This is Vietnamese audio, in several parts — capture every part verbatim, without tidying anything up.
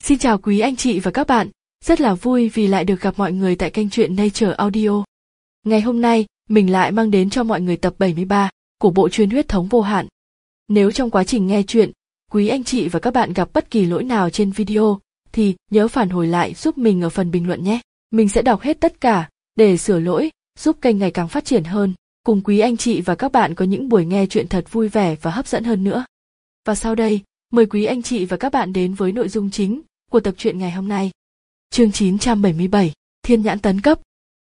Xin chào quý anh chị và các bạn, rất là vui vì lại được gặp mọi người tại kênh truyện Nature Audio. Ngày hôm nay, mình lại mang đến cho mọi người tập bảy mươi ba của bộ truyện Huyết thống vô hạn. Nếu trong quá trình nghe truyện, quý anh chị và các bạn gặp bất kỳ lỗi nào trên video, thì nhớ phản hồi lại giúp mình ở phần bình luận nhé. Mình sẽ đọc hết tất cả, để sửa lỗi, giúp kênh ngày càng phát triển hơn, cùng quý anh chị và các bạn có những buổi nghe truyện thật vui vẻ và hấp dẫn hơn nữa. Và sau đây, mời quý anh chị và các bạn đến với nội dung chính của tập truyện ngày hôm nay. Chương chín trăm bảy mươi bảy, Thiên nhãn tấn cấp.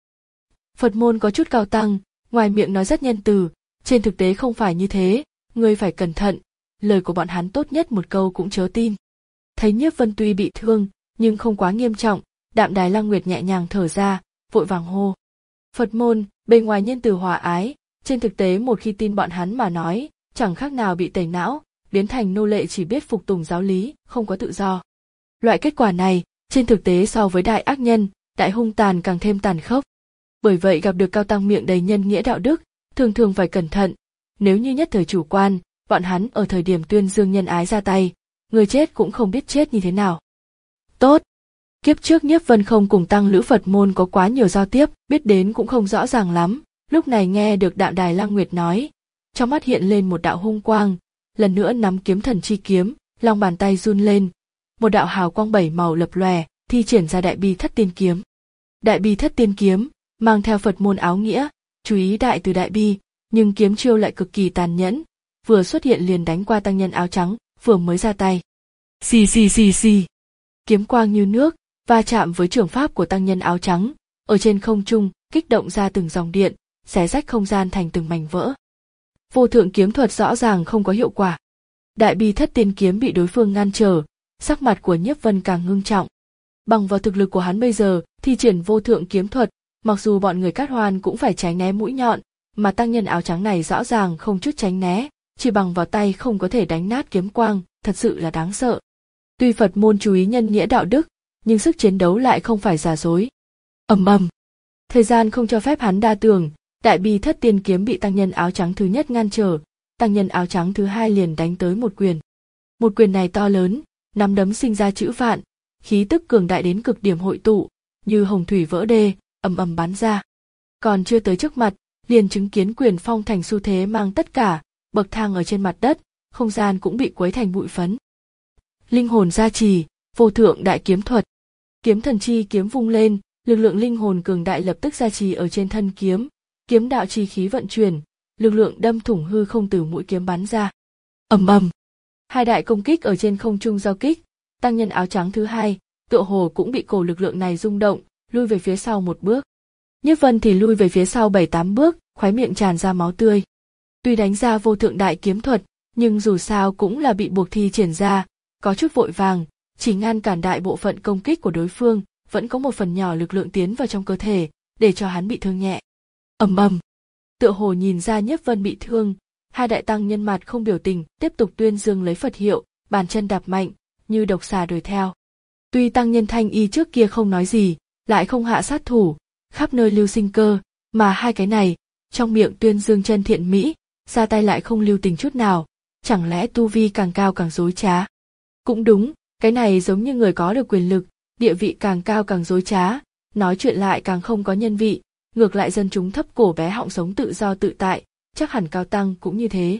Phật môn có chút cao tăng, ngoài miệng nói rất nhân từ, trên thực tế không phải như thế, ngươi phải cẩn thận, lời của bọn hắn tốt nhất một câu cũng chớ tin. Thấy Nhiếp Vân tuy bị thương, nhưng không quá nghiêm trọng, Đạm Đài Lăng Nguyệt nhẹ nhàng thở ra, vội vàng hô. Phật môn, bề ngoài nhân từ hòa ái, trên thực tế một khi tin bọn hắn mà nói, chẳng khác nào bị tẩy não, biến thành nô lệ chỉ biết phục tùng giáo lý, không có tự do. Loại kết quả này, trên thực tế so với đại ác nhân, đại hung tàn càng thêm tàn khốc. Bởi vậy gặp được cao tăng miệng đầy nhân nghĩa đạo đức, thường thường phải cẩn thận. Nếu như nhất thời chủ quan, bọn hắn ở thời điểm tuyên dương nhân ái ra tay, người chết cũng không biết chết như thế nào. Tốt. Kiếp trước Nhiếp Vân không cùng tăng lữ Phật môn có quá nhiều giao tiếp, biết đến cũng không rõ ràng lắm. Lúc này nghe được Đạm Đài Lăng Nguyệt nói, trong mắt hiện lên một đạo hung quang, lần nữa nắm kiếm thần chi kiếm, lòng bàn tay run lên, một đạo hào quang bảy màu lập lòe, thi triển ra Đại Bi Thất Tiên Kiếm. Đại Bi Thất Tiên Kiếm mang theo Phật môn áo nghĩa, chú ý đại từ đại bi, nhưng kiếm chiêu lại cực kỳ tàn nhẫn, vừa xuất hiện liền đánh qua tăng nhân áo trắng, vừa mới ra tay. Xì xì xì xì. Kiếm quang như nước, va chạm với trường pháp của tăng nhân áo trắng, ở trên không trung kích động ra từng dòng điện, xé rách không gian thành từng mảnh vỡ. Vô thượng kiếm thuật rõ ràng không có hiệu quả. Đại Bi Thất Tiên Kiếm bị đối phương ngăn trở, sắc mặt của Nhiếp Vân càng ngưng trọng. Bằng vào thực lực của hắn bây giờ, thi triển vô thượng kiếm thuật, mặc dù bọn người Cát Hoan cũng phải tránh né mũi nhọn, mà tăng nhân áo trắng này rõ ràng không chút tránh né, chỉ bằng vào tay không có thể đánh nát kiếm quang, thật sự là đáng sợ. Tuy Phật môn chú ý nhân nghĩa đạo đức, nhưng sức chiến đấu lại không phải giả dối. Ầm ầm. Thời gian không cho phép hắn đa tưởng, Đại Bi Thất Tiên Kiếm bị tăng nhân áo trắng thứ nhất ngăn trở, tăng nhân áo trắng thứ hai liền đánh tới một quyền. Một quyền này to lớn, nắm đấm sinh ra chữ vạn, khí tức cường đại đến cực điểm hội tụ, như hồng thủy vỡ đê, ầm ầm bắn ra. Còn chưa tới trước mặt, liền chứng kiến quyền phong thành xu thế mang tất cả, bậc thang ở trên mặt đất, không gian cũng bị quấy thành bụi phấn. Linh hồn gia trì, vô thượng đại kiếm thuật. Kiếm thần chi kiếm vung lên, lực lượng linh hồn cường đại lập tức gia trì ở trên thân kiếm, kiếm đạo chi khí vận chuyển, lực lượng đâm thủng hư không từ mũi kiếm bắn ra. Ầm ầm. Hai đại công kích ở trên không trung giao kích, tăng nhân áo trắng thứ hai, tựa hồ cũng bị cổ lực lượng này rung động, lui về phía sau một bước. Nhiếp Vân thì lui về phía sau bảy tám bước, khóe miệng tràn ra máu tươi. Tuy đánh ra vô thượng đại kiếm thuật, nhưng dù sao cũng là bị buộc thi triển ra, có chút vội vàng, chỉ ngăn cản đại bộ phận công kích của đối phương, vẫn có một phần nhỏ lực lượng tiến vào trong cơ thể, để cho hắn bị thương nhẹ. Ầm ầm. Tựa hồ nhìn ra Nhiếp Vân bị thương, hai đại tăng nhân mặt không biểu tình, tiếp tục tuyên dương lấy Phật hiệu, bàn chân đạp mạnh, như độc xà đuổi theo. Tuy tăng nhân Thanh Y trước kia không nói gì, lại không hạ sát thủ, khắp nơi lưu sinh cơ, mà hai cái này, trong miệng tuyên dương chân thiện mỹ, ra tay lại không lưu tình chút nào, chẳng lẽ tu vi càng cao càng dối trá? Cũng đúng, cái này giống như người có được quyền lực, địa vị càng cao càng dối trá, nói chuyện lại càng không có nhân vị, ngược lại dân chúng thấp cổ bé họng sống tự do tự tại, chắc hẳn cao tăng cũng như thế.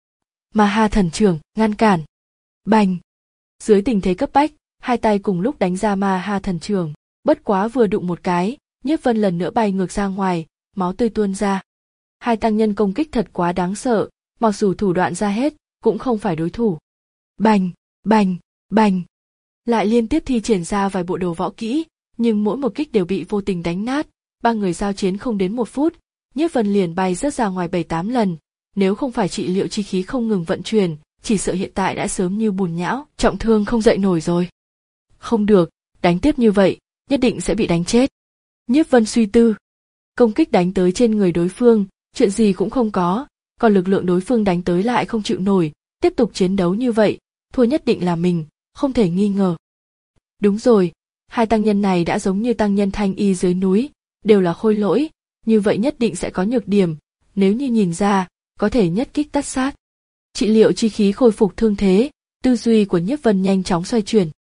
Ma Ha Thần Trưởng ngăn cản. Bành. Dưới tình thế cấp bách, hai tay cùng lúc đánh ra Ma Ha Thần Trưởng, bất quá vừa đụng một cái, Nhiếp Vân lần nữa bay ngược ra ngoài, máu tươi tuôn ra. Hai tăng nhân công kích thật quá đáng sợ, mặc dù thủ đoạn ra hết, cũng không phải đối thủ. Bành, bành, bành. Lại liên tiếp thi triển ra vài bộ đồ võ kỹ, nhưng mỗi một kích đều bị vô tình đánh nát, ba người giao chiến không đến một phút, Nhiếp Vân liền bay rớt ra ngoài bảy tám lần, nếu không phải trị liệu chi khí không ngừng vận chuyển, chỉ sợ hiện tại đã sớm như bùn nhão, trọng thương không dậy nổi rồi. Không được, đánh tiếp như vậy, nhất định sẽ bị đánh chết. Nhiếp Vân suy tư, công kích đánh tới trên người đối phương, chuyện gì cũng không có, còn lực lượng đối phương đánh tới lại không chịu nổi, tiếp tục chiến đấu như vậy, thua nhất định là mình, không thể nghi ngờ. Đúng rồi, hai tăng nhân này đã giống như tăng nhân Thanh Y dưới núi, đều là khôi lỗi, như vậy nhất định sẽ có nhược điểm, nếu như nhìn ra, có thể nhất kích tất sát. Trị liệu chi khí khôi phục thương thế, tư duy của Nhiếp Vân nhanh chóng xoay chuyển.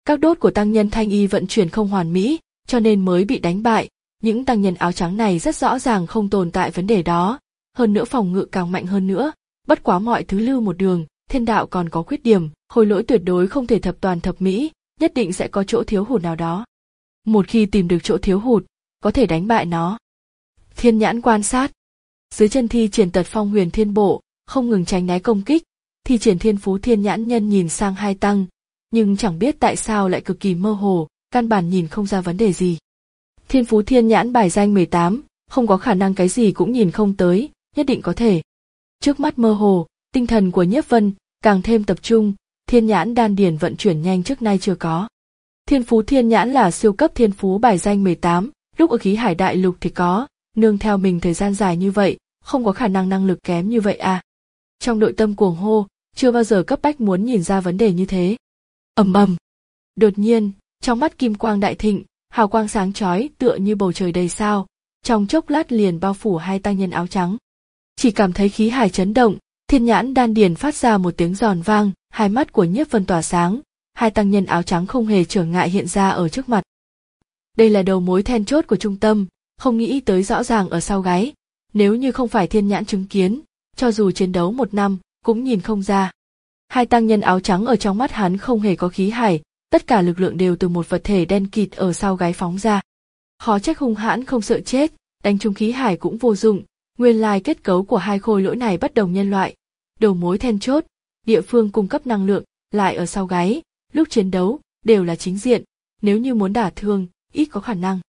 Các đốt của tăng nhân thanh y vận chuyển không hoàn mỹ, cho nên mới bị đánh bại. Những tăng nhân áo trắng này rất rõ ràng không tồn tại vấn đề đó, hơn nữa phòng ngự càng mạnh hơn nữa, bất quá mọi thứ lưu một đường, thiên đạo còn có khuyết điểm, khôi lỗi tuyệt đối không thể thập toàn thập mỹ, nhất định sẽ có chỗ thiếu hụt nào đó. Một khi tìm được chỗ thiếu hụt, có thể đánh bại nó. Thiên nhãn quan sát. Dưới chân thi triển tật phong huyền thiên bộ, không ngừng tránh né công kích, thi triển thiên phú thiên nhãn nhân nhìn sang hai tăng, nhưng chẳng biết tại sao lại cực kỳ mơ hồ, căn bản nhìn không ra vấn đề gì. Thiên phú thiên nhãn bài danh mười tám, không có khả năng cái gì cũng nhìn không tới, nhất định có thể. Trước mắt mơ hồ, tinh thần của Nhiếp Vân càng thêm tập trung, thiên nhãn đan điển vận chuyển nhanh trước nay chưa có. Thiên phú thiên nhãn là siêu cấp thiên phú bài danh mười tám, lúc ở khí hải đại lục thì có, nương theo mình thời gian dài như vậy, không có khả năng năng lực kém như vậy à. Trong nội tâm cuồng hô, chưa bao giờ cấp bách muốn nhìn ra vấn đề như thế. Ầm ầm. Đột nhiên, trong mắt kim quang đại thịnh, hào quang sáng chói tựa như bầu trời đầy sao, trong chốc lát liền bao phủ hai tăng nhân áo trắng. Chỉ cảm thấy khí hải chấn động, thiên nhãn đan điền phát ra một tiếng giòn vang, hai mắt của Nhiếp Vân tỏa sáng, hai tăng nhân áo trắng không hề trở ngại hiện ra ở trước mặt. Đây là đầu mối then chốt của trung tâm, không nghĩ tới rõ ràng ở sau gáy, nếu như không phải thiên nhãn chứng kiến, cho dù chiến đấu một năm, cũng nhìn không ra. Hai tăng nhân áo trắng ở trong mắt hắn không hề có khí hải, tất cả lực lượng đều từ một vật thể đen kịt ở sau gáy phóng ra. Khó trách hung hãn không sợ chết, đánh trúng khí hải cũng vô dụng, nguyên lai kết cấu của hai khôi lỗi này bất đồng nhân loại. Đầu mối then chốt, địa phương cung cấp năng lượng, lại ở sau gáy, lúc chiến đấu, đều là chính diện, nếu như muốn đả thương, ít có khả năng.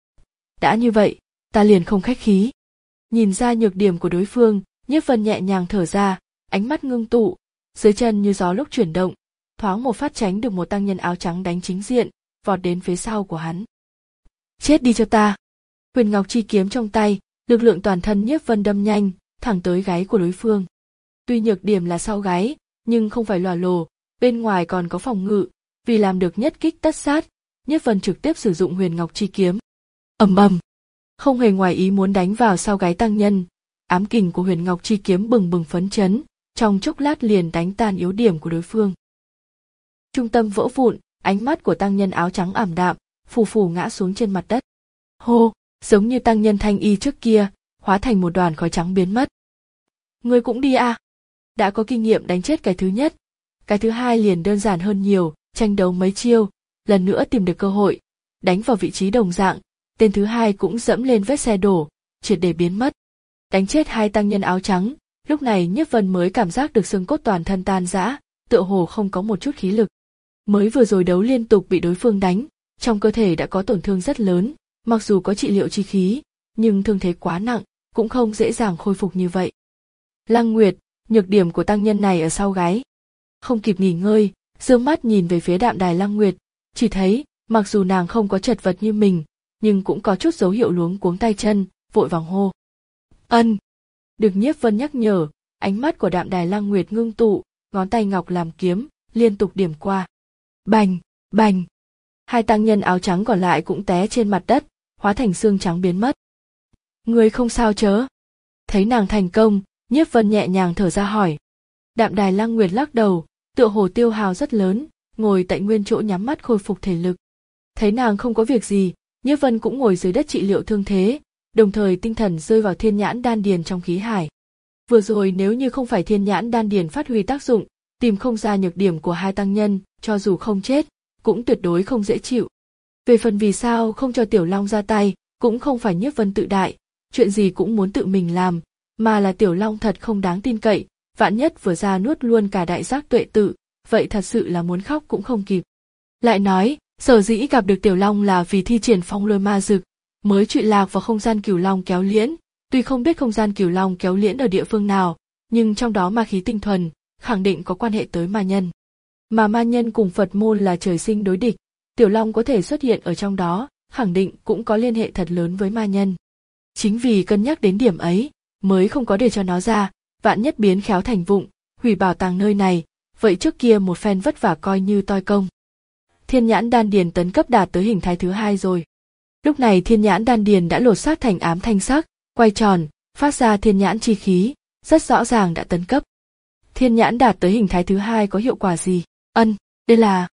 Đã như vậy, ta liền không khách khí. Nhìn ra nhược điểm của đối phương, Nhiếp Vân nhẹ nhàng thở ra, ánh mắt ngưng tụ, dưới chân như gió lúc chuyển động, thoáng một phát tránh được một tăng nhân áo trắng đánh chính diện, vọt đến phía sau của hắn. Chết đi cho ta! Huyền Ngọc chi kiếm trong tay, lực lượng toàn thân Nhiếp Vân đâm nhanh, thẳng tới gáy của đối phương. Tuy nhược điểm là sau gáy, nhưng không phải lòa lồ, bên ngoài còn có phòng ngự, vì làm được nhất kích tất sát, Nhiếp Vân trực tiếp sử dụng Huyền Ngọc chi kiếm. Ầm ầm, không hề ngoài ý muốn đánh vào sau gáy tăng nhân, ám kình của Huyền Ngọc chi kiếm bừng bừng phấn chấn, trong chốc lát liền đánh tan yếu điểm của đối phương. Trung tâm vỡ vụn, ánh mắt của tăng nhân áo trắng ảm đạm, phù phù ngã xuống trên mặt đất. Hô, giống như tăng nhân thanh y trước kia, hóa thành một đoàn khói trắng biến mất. Ngươi cũng đi à? Đã có kinh nghiệm đánh chết cái thứ nhất, cái thứ hai liền đơn giản hơn nhiều, tranh đấu mấy chiêu, lần nữa tìm được cơ hội, đánh vào vị trí đồng dạng, tên thứ hai cũng dẫm lên vết xe đổ, triệt để biến mất. Đánh chết hai tăng nhân áo trắng, lúc này Nhiếp Vân mới cảm giác được xương cốt toàn thân tan rã, tựa hồ không có một chút khí lực. Mới vừa rồi đấu liên tục bị đối phương đánh, trong cơ thể đã có tổn thương rất lớn, mặc dù có trị liệu chi khí, nhưng thương thế quá nặng, cũng không dễ dàng khôi phục như vậy. Lăng Nguyệt, nhược điểm của tăng nhân này ở sau gáy. Không kịp nghỉ ngơi, dương mắt nhìn về phía đạm đài Lăng Nguyệt, chỉ thấy, mặc dù nàng không có chật vật như mình, nhưng cũng có chút dấu hiệu luống cuống tay chân, vội vàng hô. Ân! Được Nhiếp Vân nhắc nhở, ánh mắt của đạm đài Lăng Nguyệt ngưng tụ, ngón tay ngọc làm kiếm, liên tục điểm qua. Bành! Bành! Hai tăng nhân áo trắng còn lại cũng té trên mặt đất, hóa thành xương trắng biến mất. Người không sao chớ? Thấy nàng thành công, Nhiếp Vân nhẹ nhàng thở ra hỏi. Đạm đài Lăng Nguyệt lắc đầu, tựa hồ tiêu hao rất lớn, ngồi tại nguyên chỗ nhắm mắt khôi phục thể lực. Thấy nàng không có việc gì, Nhiếp Vân cũng ngồi dưới đất trị liệu thương thế, đồng thời tinh thần rơi vào thiên nhãn đan điền trong khí hải. Vừa rồi nếu như không phải thiên nhãn đan điền phát huy tác dụng, tìm không ra nhược điểm của hai tăng nhân, cho dù không chết, cũng tuyệt đối không dễ chịu. Về phần vì sao không cho Tiểu Long ra tay, cũng không phải Nhiếp Vân tự đại, chuyện gì cũng muốn tự mình làm, mà là Tiểu Long thật không đáng tin cậy, vạn nhất vừa ra nuốt luôn cả đại giác tuệ tự, vậy thật sự là muốn khóc cũng không kịp. Lại nói, sở dĩ gặp được Tiểu Long là vì thi triển phong lôi ma dực, mới trụy lạc vào không gian Cửu Long kéo liễn, tuy không biết không gian Cửu Long kéo liễn ở địa phương nào, nhưng trong đó ma khí tinh thuần, khẳng định có quan hệ tới ma nhân. Mà ma nhân cùng Phật môn là trời sinh đối địch, Tiểu Long có thể xuất hiện ở trong đó, khẳng định cũng có liên hệ thật lớn với ma nhân. Chính vì cân nhắc đến điểm ấy, mới không có để cho nó ra, vạn nhất biến khéo thành vụng, hủy bảo tàng nơi này, vậy trước kia một phen vất vả coi như toi công. Thiên nhãn đan điền tấn cấp đạt tới hình thái thứ hai rồi. Lúc này thiên nhãn đan điền đã lột xác thành ám thanh sắc, quay tròn, phát ra thiên nhãn chi khí, rất rõ ràng đã tấn cấp. Thiên nhãn đạt tới hình thái thứ hai có hiệu quả gì? Ân, đây là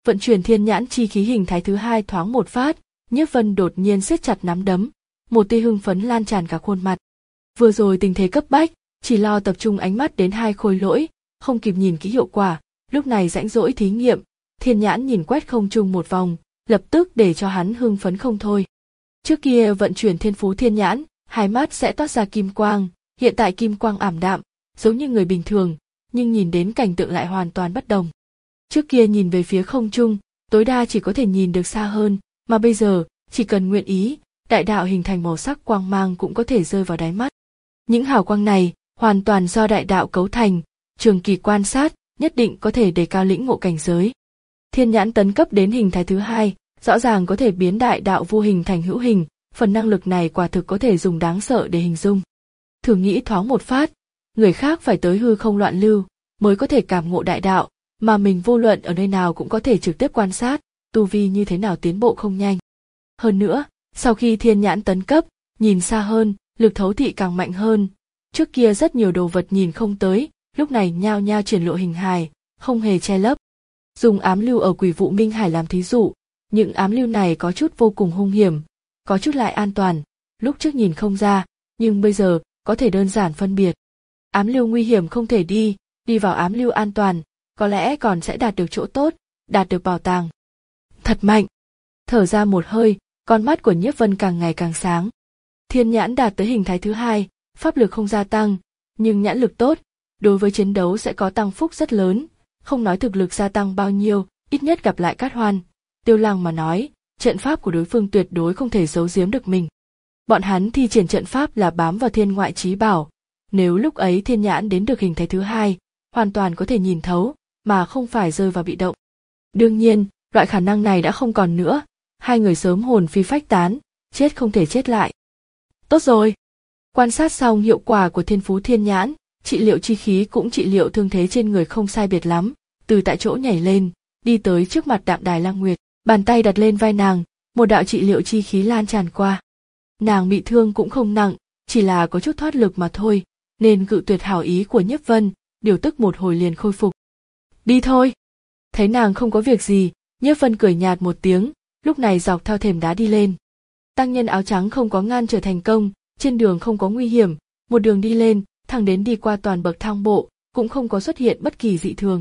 Vận chuyển thiên nhãn chi khí hình thái thứ hai thoáng một phát, Nhiếp Vân đột nhiên siết chặt nắm đấm, một tia hưng phấn lan tràn cả khuôn mặt. Vừa rồi tình thế cấp bách, chỉ lo tập trung ánh mắt đến hai khối lỗi, không kịp nhìn kỹ hiệu quả, lúc này rãnh rỗi thí nghiệm, thiên nhãn nhìn quét không trung một vòng, lập tức để cho hắn hưng phấn không thôi. Trước kia vận chuyển thiên phú thiên nhãn, hai mắt sẽ toát ra kim quang, hiện tại kim quang ảm đạm, giống như người bình thường, nhưng nhìn đến cảnh tượng lại hoàn toàn bất đồng. Trước kia nhìn về phía không trung, tối đa chỉ có thể nhìn được xa hơn, mà bây giờ, chỉ cần nguyện ý, đại đạo hình thành màu sắc quang mang cũng có thể rơi vào đáy mắt. Những hào quang này, hoàn toàn do đại đạo cấu thành, trường kỳ quan sát, nhất định có thể đề cao lĩnh ngộ cảnh giới. Thiên nhãn tấn cấp đến hình thái thứ hai, rõ ràng có thể biến đại đạo vô hình thành hữu hình, phần năng lực này quả thực có thể dùng đáng sợ để hình dung. Thử nghĩ thoáng một phát, người khác phải tới hư không loạn lưu, mới có thể cảm ngộ đại đạo, mà mình vô luận ở nơi nào cũng có thể trực tiếp quan sát, tu vi như thế nào tiến bộ không nhanh. Hơn nữa, sau khi thiên nhãn tấn cấp, nhìn xa hơn, lực thấu thị càng mạnh hơn. Trước kia rất nhiều đồ vật nhìn không tới, lúc này nhao nhao triển lộ hình hài, không hề che lấp. Dùng ám lưu ở Quỷ Vụ Minh Hải làm thí dụ, những ám lưu này có chút vô cùng hung hiểm, có chút lại an toàn, lúc trước nhìn không ra, nhưng bây giờ có thể đơn giản phân biệt. Ám lưu nguy hiểm không thể đi, đi vào ám lưu an toàn, có lẽ còn sẽ đạt được chỗ tốt, đạt được bảo tàng. Thật mạnh! Thở ra một hơi, con mắt của Nhiếp Vân càng ngày càng sáng. Thiên nhãn đạt tới hình thái thứ hai, pháp lực không gia tăng, nhưng nhãn lực tốt, đối với chiến đấu sẽ có tăng phúc rất lớn, không nói thực lực gia tăng bao nhiêu, ít nhất gặp lại Cát Hoan, Tiêu Lăng mà nói, trận pháp của đối phương tuyệt đối không thể giấu giếm được mình. Bọn hắn thi triển trận pháp là bám vào thiên ngoại chí bảo, nếu lúc ấy thiên nhãn đến được hình thái thứ hai, hoàn toàn có thể nhìn thấu, mà không phải rơi vào bị động. Đương nhiên, loại khả năng này đã không còn nữa, hai người sớm hồn phi phách tán, chết không thể chết lại. Tốt rồi! Quan sát xong hiệu quả của thiên phú thiên nhãn, trị liệu chi khí cũng trị liệu thương thế trên người không sai biệt lắm, từ tại chỗ nhảy lên, đi tới trước mặt Đạm Đài Lang Nguyệt, bàn tay đặt lên vai nàng, một đạo trị liệu chi khí lan tràn qua. Nàng bị thương cũng không nặng, chỉ là có chút thoát lực mà thôi, nên cự tuyệt hảo ý của Nhiếp Vân, điều tức một hồi liền khôi phục. Đi thôi! Thấy nàng không có việc gì, Nhiếp Vân cười nhạt một tiếng, lúc này dọc theo thềm đá đi lên. Tăng nhân áo trắng không có ngăn trở thành công, trên đường không có nguy hiểm, một đường đi lên, thẳng đến đi qua toàn bậc thang bộ, cũng không có xuất hiện bất kỳ dị thường.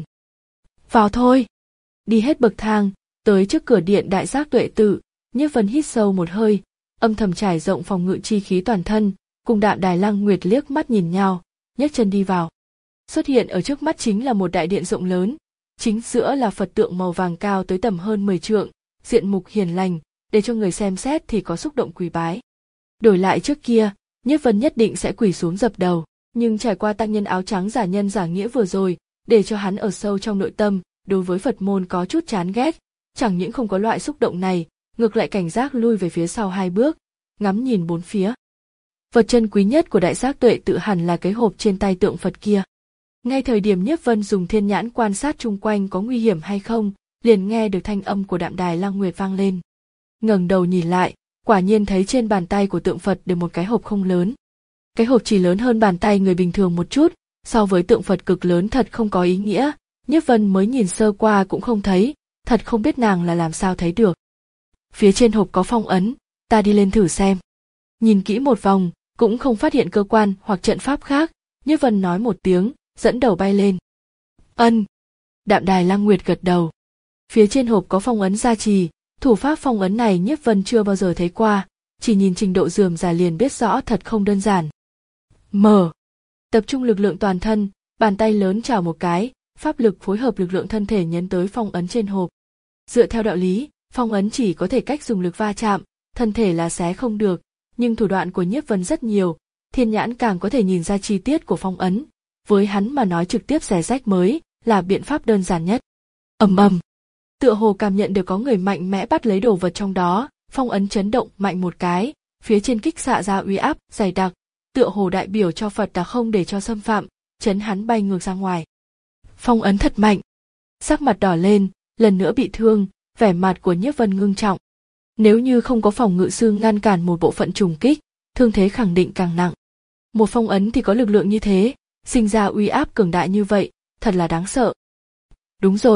Vào thôi! Đi hết bậc thang, tới trước cửa điện Đại Giác Tuệ Tự, Nhiếp Vân hít sâu một hơi, âm thầm trải rộng phòng ngự chi khí toàn thân, cùng Đạm Đài Lang Nguyệt liếc mắt nhìn nhau, nhấc chân đi vào. Xuất hiện ở trước mắt chính là một đại điện rộng lớn, chính giữa là Phật tượng màu vàng cao tới tầm hơn mười trượng, diện mục hiền lành, để cho người xem xét thì có xúc động quỳ bái. Đổi lại trước kia, Nhiếp Vân nhất định sẽ quỳ xuống dập đầu, nhưng trải qua tăng nhân áo trắng giả nhân giả nghĩa vừa rồi, để cho hắn ở sâu trong nội tâm, đối với Phật môn có chút chán ghét, chẳng những không có loại xúc động này, ngược lại cảnh giác lui về phía sau hai bước, ngắm nhìn bốn phía. Vật chân quý nhất của Đại Giác Tuệ Tự hẳn là cái hộp trên tay tượng Phật kia. Ngay thời điểm Nhiếp Vân dùng thiên nhãn quan sát chung quanh có nguy hiểm hay không, liền nghe được thanh âm của Đạm Đài Lang Nguyệt vang lên. Ngẩng đầu nhìn lại, quả nhiên thấy trên bàn tay của tượng Phật để một cái hộp không lớn. Cái hộp chỉ lớn hơn bàn tay người bình thường một chút, so với tượng Phật cực lớn thật không có ý nghĩa, Nhiếp Vân mới nhìn sơ qua cũng không thấy, thật không biết nàng là làm sao thấy được. Phía trên hộp có phong ấn, ta đi lên thử xem. Nhìn kỹ một vòng, cũng không phát hiện cơ quan hoặc trận pháp khác, Nhiếp Vân nói một tiếng, dẫn đầu bay lên. Ân. Đạm Đài Lang Nguyệt gật đầu. Phía trên hộp có phong ấn gia trì, thủ pháp phong ấn này Nhiếp Vân chưa bao giờ thấy qua, chỉ nhìn trình độ rườm rà liền biết rõ thật không đơn giản. Mở. Tập trung lực lượng toàn thân, bàn tay lớn chảo một cái, pháp lực phối hợp lực lượng thân thể nhấn tới phong ấn trên hộp. Dựa theo đạo lý, phong ấn chỉ có thể cách dùng lực va chạm, thân thể là xé không được, nhưng thủ đoạn của Nhiếp Vân rất nhiều, thiên nhãn càng có thể nhìn ra chi tiết của phong ấn, với hắn mà nói trực tiếp xé rách mới là biện pháp đơn giản nhất. Ầm ầm, tựa hồ cảm nhận được có người mạnh mẽ bắt lấy đồ vật trong đó, phong ấn chấn động mạnh một cái, phía trên kích xạ ra uy áp dày đặc, tựa hồ đại biểu cho Phật đã không để cho xâm phạm, chấn hắn bay ngược ra ngoài. Phong ấn thật mạnh. Sắc mặt đỏ lên, lần nữa bị thương, vẻ mặt của Nhiếp Vân ngưng trọng. Nếu như không có phòng ngự sư ngăn cản một bộ phận trùng kích, thương thế khẳng định càng nặng. Một phong ấn thì có lực lượng như thế, sinh ra uy áp cường đại như vậy, thật là đáng sợ. Đúng rồi,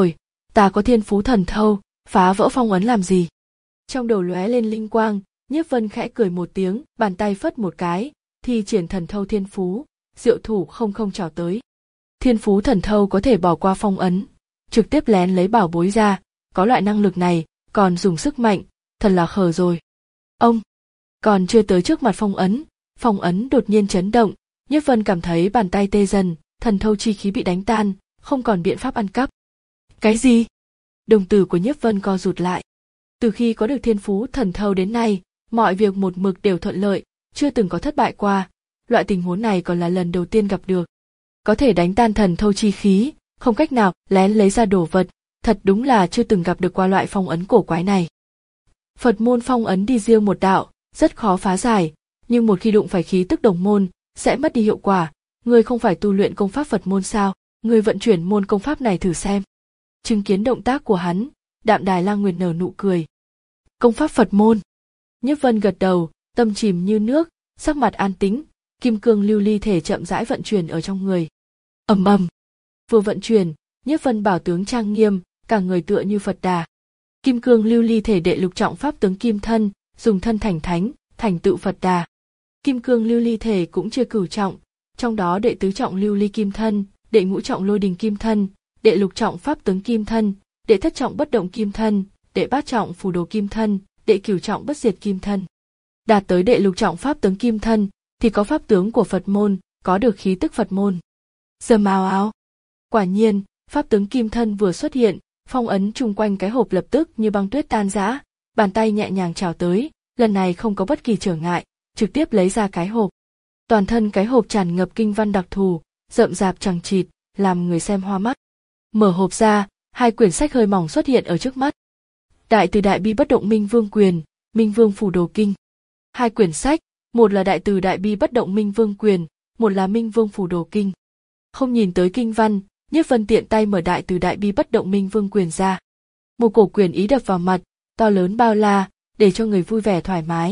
Ta có thiên phú thần thâu, phá vỡ phong ấn làm gì? Trong đầu lóe lên linh quang, Nhiếp Vân khẽ cười một tiếng, bàn tay phất một cái, thi triển thần thâu thiên phú, diệu thủ không không trảo tới. Thiên phú thần thâu có thể bỏ qua phong ấn, trực tiếp lén lấy bảo bối ra, có loại năng lực này, còn dùng sức mạnh, thật là khờ rồi. Ông, còn chưa tới trước mặt phong ấn, phong ấn đột nhiên chấn động, Nhiếp Vân cảm thấy bàn tay tê dần, thần thâu chi khí bị đánh tan, không còn biện pháp ăn cắp. Cái gì? Đồng tử của Nhiếp Vân co rụt lại. Từ khi có được thiên phú thần thâu đến nay, mọi việc một mực đều thuận lợi, chưa từng có thất bại qua, loại tình huống này còn là lần đầu tiên gặp được. Có thể đánh tan thần thâu chi khí, không cách nào lén lấy ra đồ vật, thật đúng là chưa từng gặp được qua loại phong ấn cổ quái này. Phật môn phong ấn đi riêng một đạo, rất khó phá giải, nhưng một khi đụng phải khí tức đồng môn, sẽ mất đi hiệu quả. Ngươi không phải tu luyện công pháp Phật môn sao? Ngươi vận chuyển môn công pháp này thử xem. Chứng kiến động tác của hắn, Đạm Đài Lang Nguyệt nở nụ cười. Công pháp Phật môn. Nhiếp Vân gật đầu, tâm chìm như nước, sắc mặt an tĩnh, kim cương lưu ly thể chậm rãi vận chuyển ở trong người. Ầm ầm. Vừa vận chuyển, Nhiếp Vân bảo tướng trang nghiêm, cả người tựa như Phật Đà. Kim cương lưu ly thể đệ lục trọng pháp tướng kim thân, dùng thân thành thánh, thành tựu Phật Đà. Kim cương lưu ly thể cũng chia cửu trọng, trong đó đệ tứ trọng lưu ly kim thân, đệ ngũ trọng lôi đình kim thân, đệ lục trọng pháp tướng kim thân, đệ thất trọng bất động kim thân, đệ bát trọng phù đồ kim thân, đệ cửu trọng bất diệt kim thân. Đạt tới đệ lục trọng pháp tướng kim thân thì có pháp tướng của Phật môn, có được khí tức Phật môn. Rầm ào ào. Quả nhiên, pháp tướng kim thân vừa xuất hiện, phong ấn chung quanh cái hộp lập tức như băng tuyết tan rã, bàn tay nhẹ nhàng chào tới, lần này không có bất kỳ trở ngại, trực tiếp lấy ra cái hộp. Toàn thân cái hộp tràn ngập kinh văn đặc thù, rậm rạp chằng chịt, làm người xem hoa mắt. Mở hộp ra, hai quyển sách hơi mỏng xuất hiện ở trước mắt. Đại từ đại bi bất động minh vương quyền, minh vương phù đồ kinh. Hai quyển sách, một là đại từ đại bi bất động minh vương quyền, một là minh vương phù đồ kinh. Không nhìn tới kinh văn, Nhiếp Vân tiện tay mở đại từ đại bi bất động minh vương quyền ra. Một cổ quyền ý đập vào mặt, to lớn bao la, để cho người vui vẻ thoải mái.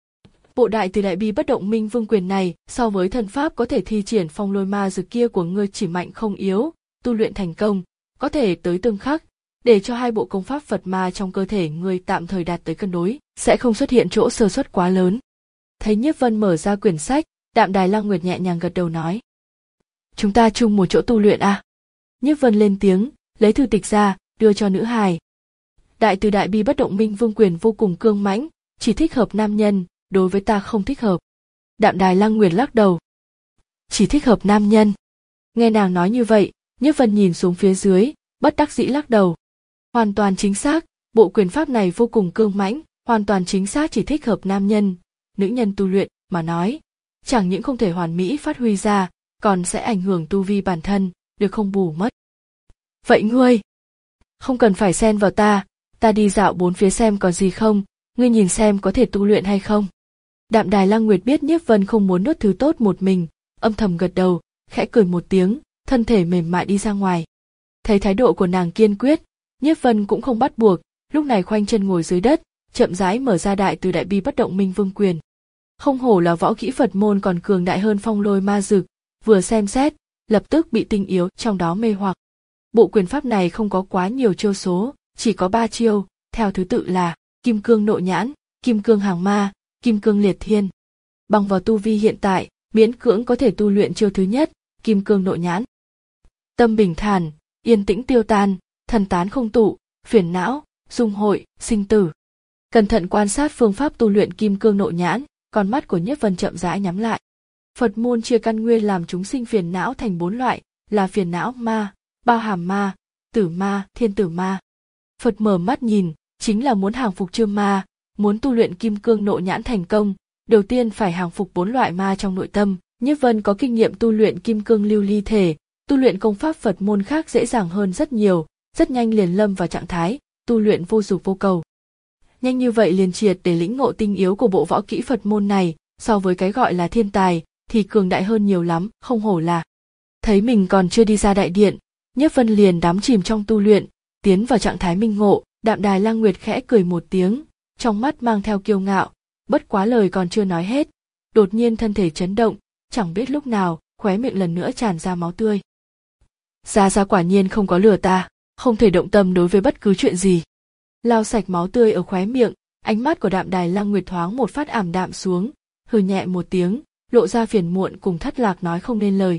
Bộ đại từ đại bi bất động minh vương quyền này so với thần pháp có thể thi triển phong lôi ma dược kia của ngươi chỉ mạnh không yếu, tu luyện thành công, có thể tới tương khắc, để cho hai bộ công pháp Phật ma trong cơ thể ngươi tạm thời đạt tới cân đối, sẽ không xuất hiện chỗ sơ suất quá lớn. Thấy Nhiếp Vân mở ra quyển sách, Đạm Đài Lang Nguyệt nhẹ nhàng gật đầu nói. Chúng ta chung một chỗ tu luyện à? Nhiếp Vân lên tiếng, lấy thư tịch ra, đưa cho nữ hài. Đại từ đại bi bất động minh vương quyền vô cùng cương mãnh, chỉ thích hợp nam nhân, đối với ta không thích hợp. Đạm Đài Lang Nguyệt lắc đầu. Chỉ thích hợp nam nhân. Nghe nàng nói như vậy, Nhiếp Vân nhìn xuống phía dưới, bất đắc dĩ lắc đầu. Hoàn toàn chính xác, bộ quyền pháp này vô cùng cương mãnh, hoàn toàn chính xác chỉ thích hợp nam nhân, nữ nhân tu luyện mà nói, chẳng những không thể hoàn mỹ phát huy ra, còn sẽ ảnh hưởng tu vi bản thân, được không bù mất. Vậy ngươi, không cần phải xen vào ta, ta đi dạo bốn phía xem có gì không, ngươi nhìn xem có thể tu luyện hay không. Đạm Đài Lang Nguyệt biết Nhiếp Vân không muốn nuốt thứ tốt một mình, âm thầm gật đầu, khẽ cười một tiếng, thân thể mềm mại đi ra ngoài. Thấy thái độ của nàng kiên quyết, Nhiếp Vân cũng không bắt buộc, lúc này khoanh chân ngồi dưới đất, chậm rãi mở ra đại từ đại bi bất động minh vương quyền. Không hổ là võ kỹ Phật môn còn cường đại hơn phong lôi ma dực, vừa xem xét, lập tức bị tinh yếu trong đó mê hoặc. Bộ quyền pháp này không có quá nhiều chiêu số, chỉ có ba chiêu, theo thứ tự là kim cương nội nhãn, kim cương hàng ma, kim cương liệt thiên. Bằng vào tu vi hiện tại, miễn cưỡng có thể tu luyện chiêu thứ nhất, kim cương nội nhãn. Tâm bình thản, yên tĩnh tiêu tan, thần tán không tụ, phiền não, dung hội, sinh tử. Cẩn thận quan sát phương pháp tu luyện kim cương nội nhãn, con mắt của Nhiếp Vân chậm rãi nhắm lại. Phật môn chia căn nguyên làm chúng sinh phiền não thành bốn loại, là phiền não ma, bao hàm ma, tử ma, thiên tử ma. Phật mở mắt nhìn, chính là muốn hàng phục chư ma, muốn tu luyện kim cương nội nhãn thành công, đầu tiên phải hàng phục bốn loại ma trong nội tâm. Nhiếp Vân có kinh nghiệm tu luyện kim cương lưu ly thể, tu luyện công pháp Phật môn khác dễ dàng hơn rất nhiều, rất nhanh liền lâm vào trạng thái tu luyện vô dục vô cầu. Nhanh như vậy liền triệt để lĩnh ngộ tinh yếu của bộ võ kỹ Phật môn này, so với cái gọi là thiên tài thì cường đại hơn nhiều lắm, không hổ là. Thấy mình còn chưa đi ra đại điện, Nhiếp Vân liền đắm chìm trong tu luyện, tiến vào trạng thái minh ngộ. Đạm Đài Lang Nguyệt khẽ cười một tiếng, trong mắt mang theo kiêu ngạo, bất quá lời còn chưa nói hết, đột nhiên thân thể chấn động, chẳng biết lúc nào, khóe miệng lần nữa tràn ra máu tươi. Gia Gia quả nhiên không có lừa ta, không thể động tâm đối với bất cứ chuyện gì. Lau sạch máu tươi ở khóe miệng, ánh mắt của Đạm Đài Lăng Nguyệt thoáng một phát ảm đạm xuống, hừ nhẹ một tiếng, lộ ra phiền muộn cùng thất lạc nói không nên lời.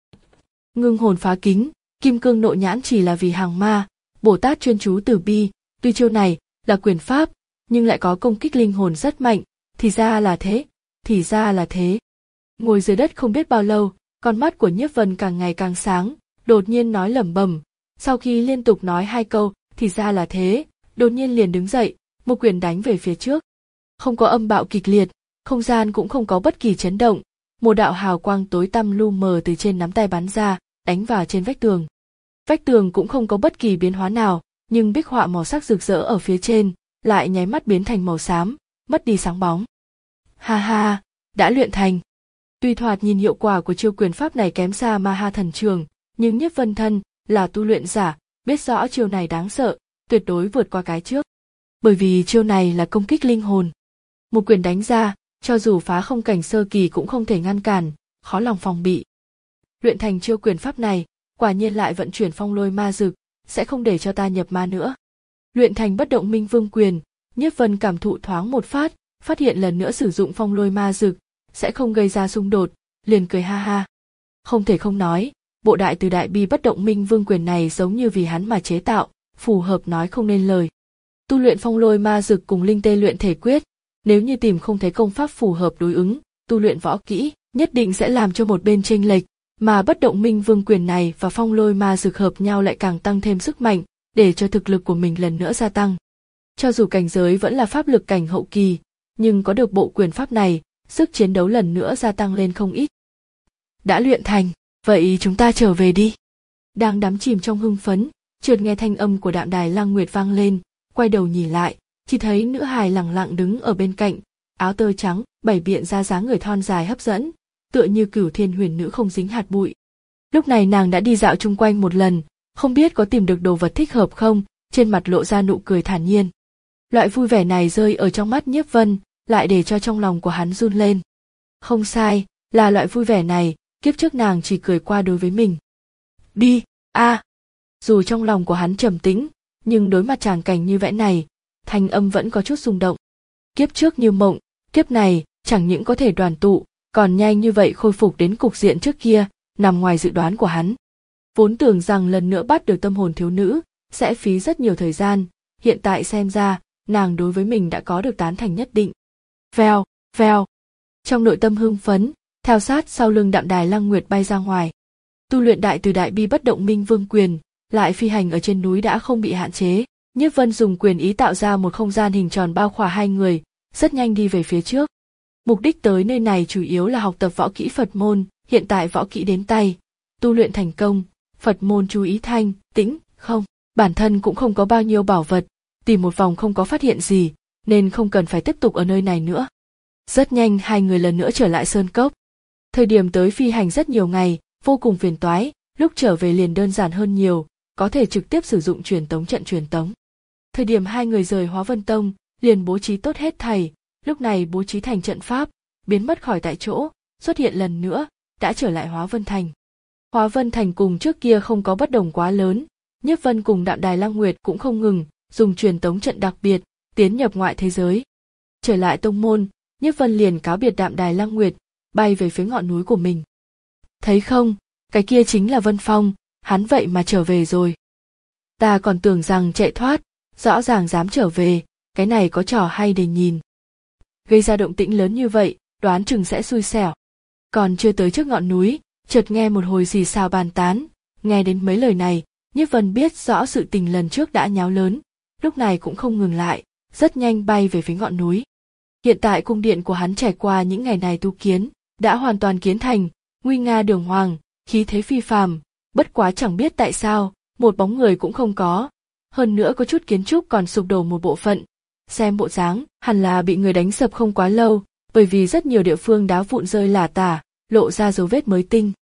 Ngưng hồn phá kính, kim cương nội nhãn chỉ là vì hàng ma, Bồ Tát chuyên chú từ bi, tuy chiêu này là quyền pháp, nhưng lại có công kích linh hồn rất mạnh, thì ra là thế, thì ra là thế. Ngồi dưới đất không biết bao lâu, con mắt của Nhiếp Vân càng ngày càng sáng, đột nhiên nói lẩm bẩm, sau khi liên tục nói hai câu, thì ra là thế, đột nhiên liền đứng dậy, một quyền đánh về phía trước. Không có âm bạo kịch liệt, không gian cũng không có bất kỳ chấn động, một đạo hào quang tối tăm lu mờ từ trên nắm tay bắn ra, đánh vào trên vách tường. Vách tường cũng không có bất kỳ biến hóa nào, nhưng bích họa màu sắc rực rỡ ở phía trên, lại nháy mắt biến thành màu xám, mất đi sáng bóng. Ha ha, đã luyện thành. Tuy thoạt nhìn hiệu quả của chiêu quyền pháp này kém xa Ma Ha Thần Trường, nhưng Nhiếp Vân thân là tu luyện giả, biết rõ chiêu này đáng sợ, tuyệt đối vượt qua cái trước. Bởi vì chiêu này là công kích linh hồn. Một quyền đánh ra, cho dù phá không cảnh sơ kỳ cũng không thể ngăn cản, khó lòng phòng bị. Luyện thành chiêu quyền pháp này, quả nhiên lại vận chuyển phong lôi ma dực, sẽ không để cho ta nhập ma nữa. Luyện thành bất động minh vương quyền, Nhiếp Vân cảm thụ thoáng một phát, phát hiện lần nữa sử dụng phong lôi ma dực, sẽ không gây ra xung đột, liền cười ha ha. Không thể không nói, bộ đại từ đại bi bất động minh vương quyền này giống như vì hắn mà chế tạo, phù hợp nói không nên lời. Tu luyện phong lôi ma dực cùng linh tê luyện thể quyết, nếu như tìm không thấy công pháp phù hợp đối ứng, tu luyện võ kỹ, nhất định sẽ làm cho một bên chênh lệch, mà bất động minh vương quyền này và phong lôi ma dực hợp nhau lại càng tăng thêm sức mạnh, để cho thực lực của mình lần nữa gia tăng. Cho dù cảnh giới vẫn là pháp lực cảnh hậu kỳ, nhưng có được bộ quyền pháp này, sức chiến đấu lần nữa gia tăng lên không ít. Đã luyện thành, vậy chúng ta trở về đi. Đang đắm chìm trong hưng phấn, chợt nghe thanh âm của Đạm Đài Lăng Nguyệt vang lên, quay đầu nhìn lại, chỉ thấy nữ hài lẳng lặng đứng ở bên cạnh, áo tơ trắng, bày biện ra dáng người thon dài hấp dẫn, tựa như cửu thiên huyền nữ không dính hạt bụi. Lúc này nàng đã đi dạo chung quanh một lần, không biết có tìm được đồ vật thích hợp không, trên mặt lộ ra nụ cười thản nhiên. Loại vui vẻ này rơi ở trong mắt Nhiếp Vân, lại để cho trong lòng của hắn run lên. Không sai, là loại vui vẻ này, kiếp trước nàng chỉ cười qua đối với mình. Đi, a. À. Dù trong lòng của hắn trầm tĩnh, nhưng đối mặt tràng cảnh như vậy này, thanh âm vẫn có chút rung động. Kiếp trước như mộng, kiếp này chẳng những có thể đoàn tụ, còn nhanh như vậy khôi phục đến cục diện trước kia, nằm ngoài dự đoán của hắn. Vốn tưởng rằng lần nữa bắt được tâm hồn thiếu nữ, sẽ phí rất nhiều thời gian, hiện tại xem ra, nàng đối với mình đã có được tán thành nhất định. Vèo, vèo. Trong nội tâm hưng phấn, theo sát sau lưng Đạm Đài Lăng Nguyệt bay ra ngoài. Tu luyện đại từ đại bi bất động minh vương quyền, lại phi hành ở trên núi đã không bị hạn chế. Nhiếp Vân dùng quyền ý tạo ra một không gian hình tròn bao khỏa hai người, rất nhanh đi về phía trước. Mục đích tới nơi này chủ yếu là học tập võ kỹ Phật môn, hiện tại võ kỹ đến tay, tu luyện thành công, Phật môn chú ý thanh, tĩnh, không, bản thân cũng không có bao nhiêu bảo vật, tìm một vòng không có phát hiện gì, nên không cần phải tiếp tục ở nơi này nữa. Rất nhanh hai người lần nữa trở lại sơn cốc. Thời điểm tới phi hành rất nhiều ngày, vô cùng phiền toái, lúc trở về liền đơn giản hơn nhiều, có thể trực tiếp sử dụng truyền tống trận truyền tống. Thời điểm hai người rời Hóa Vân Tông, liền bố trí tốt hết thảy, lúc này bố trí thành trận pháp, biến mất khỏi tại chỗ, xuất hiện lần nữa, đã trở lại Hóa Vân Thành. Hóa Vân Thành cùng trước kia không có bất đồng quá lớn, Nhiếp Vân cùng Đạm Đài Lăng Nguyệt cũng không ngừng, dùng truyền tống trận đặc biệt, tiến nhập ngoại thế giới. Trở lại tông môn, Nhiếp Vân liền cáo biệt Đạm Đài Lăng Nguyệt, bay về phía ngọn núi của mình. Thấy không, cái kia chính là Vân Phong, hắn vậy mà trở về rồi. Ta còn tưởng rằng chạy thoát, rõ ràng dám trở về, cái này có trò hay để nhìn. Gây ra động tĩnh lớn như vậy, đoán chừng sẽ xui xẻo. Còn chưa tới trước ngọn núi, chợt nghe một hồi xì xào bàn tán, nghe đến mấy lời này, Nhiếp Vân biết rõ sự tình lần trước đã nháo lớn, lúc này cũng không ngừng lại, rất nhanh bay về phía ngọn núi. Hiện tại cung điện của hắn trải qua những ngày này tu kiến, đã hoàn toàn kiến thành, nguy nga đường hoàng, khí thế phi phàm, bất quá chẳng biết tại sao, một bóng người cũng không có, hơn nữa có chút kiến trúc còn sụp đổ một bộ phận, xem bộ dáng, hẳn là bị người đánh sập không quá lâu, bởi vì rất nhiều địa phương đá vụn rơi lả tả, lộ ra dấu vết mới tinh.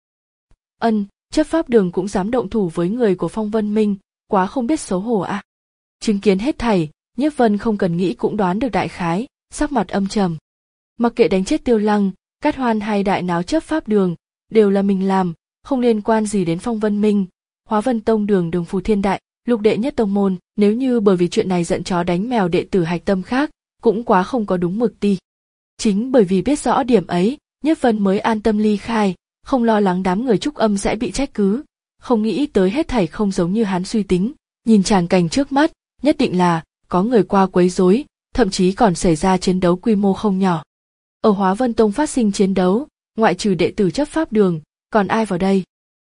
Ân, chấp pháp đường cũng dám động thủ với người của Phong Vân Minh, quá không biết xấu hổ à. Chứng kiến hết thảy, Nhiếp Vân không cần nghĩ cũng đoán được đại khái, sắc mặt âm trầm. Mặc kệ đánh chết Tiêu Lăng, Cát Hoan hay đại náo chấp pháp đường, đều là mình làm, không liên quan gì đến Phong Vân Minh. Hóa Vân Tông đường đường phù thiên đại, Lục đệ nhất tông môn, nếu như bởi vì chuyện này giận chó đánh mèo đệ tử hạch tâm khác, cũng quá không có đúng mực ti. Chính bởi vì biết rõ điểm ấy, Nhiếp Vân mới an tâm ly khai, không lo lắng đám người Trúc Âm sẽ bị trách cứ, không nghĩ tới hết thảy không giống như hắn suy tính, nhìn tràng cảnh trước mắt, nhất định là có người qua quấy rối, thậm chí còn xảy ra chiến đấu quy mô không nhỏ. Ở Hóa Vân Tông phát sinh chiến đấu, ngoại trừ đệ tử chấp pháp đường, còn ai vào đây?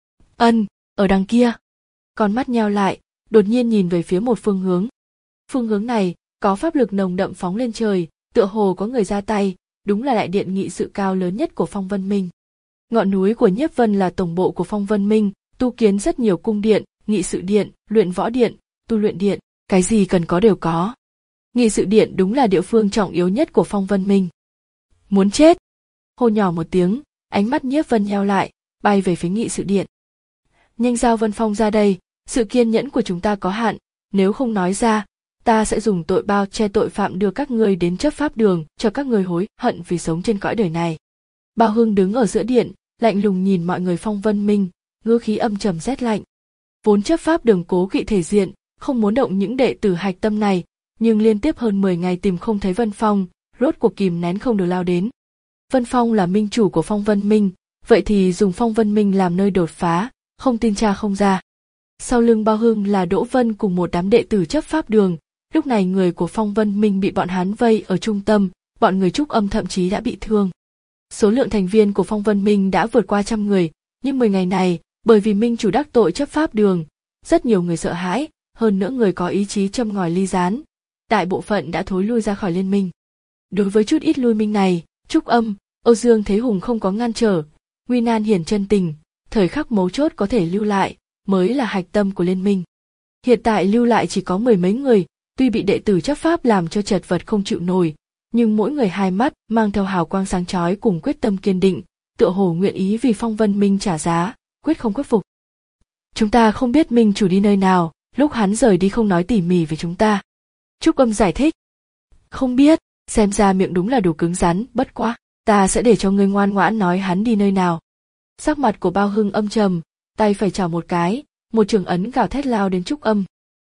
Ân, ở đằng kia. Con mắt nheo lại, đột nhiên nhìn về phía một phương hướng. Phương hướng này có pháp lực nồng đậm phóng lên trời, tựa hồ có người ra tay, đúng là đại điện nghị sự cao lớn nhất của Phong Vân Minh. Ngọn núi của Nhiếp Vân là tổng bộ của Phong Vân Minh, tu kiến rất nhiều cung điện, nghị sự điện, luyện võ điện, tu luyện điện, cái gì cần có đều có. Nghị sự điện đúng là địa phương trọng yếu nhất của Phong Vân Minh. Muốn chết! Hô nhỏ một tiếng, ánh mắt Nhiếp Vân nheo lại, bay về phía nghị sự điện. Nhanh giao Vân Phong ra đây, sự kiên nhẫn của chúng ta có hạn, nếu không nói ra, ta sẽ dùng tội bao che tội phạm đưa các ngươi đến chấp pháp đường, cho các ngươi hối hận vì sống trên cõi đời này. Bao Hưng đứng ở giữa điện, lạnh lùng nhìn mọi người Phong Vân Minh, ngữ khí âm trầm rét lạnh. Vốn chấp pháp đường cố kỵ thể diện, không muốn động những đệ tử hạch tâm này, nhưng liên tiếp hơn mười ngày tìm không thấy Vân Phong, rốt cuộc kìm nén không được lao đến. Vân Phong là minh chủ của Phong Vân Minh, vậy thì dùng Phong Vân Minh làm nơi đột phá, không tin tra không ra. Sau lưng Bao Hưng là Đỗ Vân cùng một đám đệ tử chấp pháp đường, lúc này người của Phong Vân Minh bị bọn hắn vây ở trung tâm, bọn người Trúc Âm thậm chí đã bị thương. Số lượng thành viên của Phong Vân Minh đã vượt qua trăm người, nhưng mười ngày này, bởi vì minh chủ đắc tội chấp pháp đường, rất nhiều người sợ hãi, hơn nữa người có ý chí châm ngòi ly gián, đại bộ phận đã thối lui ra khỏi liên minh. Đối với chút ít lui minh này, Trúc Âm, Âu Dương Thế Hùng không có ngăn trở, nguy nan hiển chân tình, thời khắc mấu chốt có thể lưu lại, mới là hạch tâm của liên minh. Hiện tại lưu lại chỉ có mười mấy người, tuy bị đệ tử chấp pháp làm cho chật vật không chịu nổi, nhưng mỗi người hai mắt mang theo hào quang sáng chói cùng quyết tâm kiên định, tựa hồ nguyện ý vì Phong Vân Minh trả giá, quyết không khuất phục. Chúng ta không biết minh chủ đi nơi nào, lúc hắn rời đi không nói tỉ mỉ về chúng ta. Trúc Âm giải thích. Không biết, xem ra miệng đúng là đủ cứng rắn, bất quá, ta sẽ để cho ngươi ngoan ngoãn nói hắn đi nơi nào. Sắc mặt của Bao Hưng âm trầm, tay phải chảo một cái, một trường ấn gào thét lao đến Trúc Âm.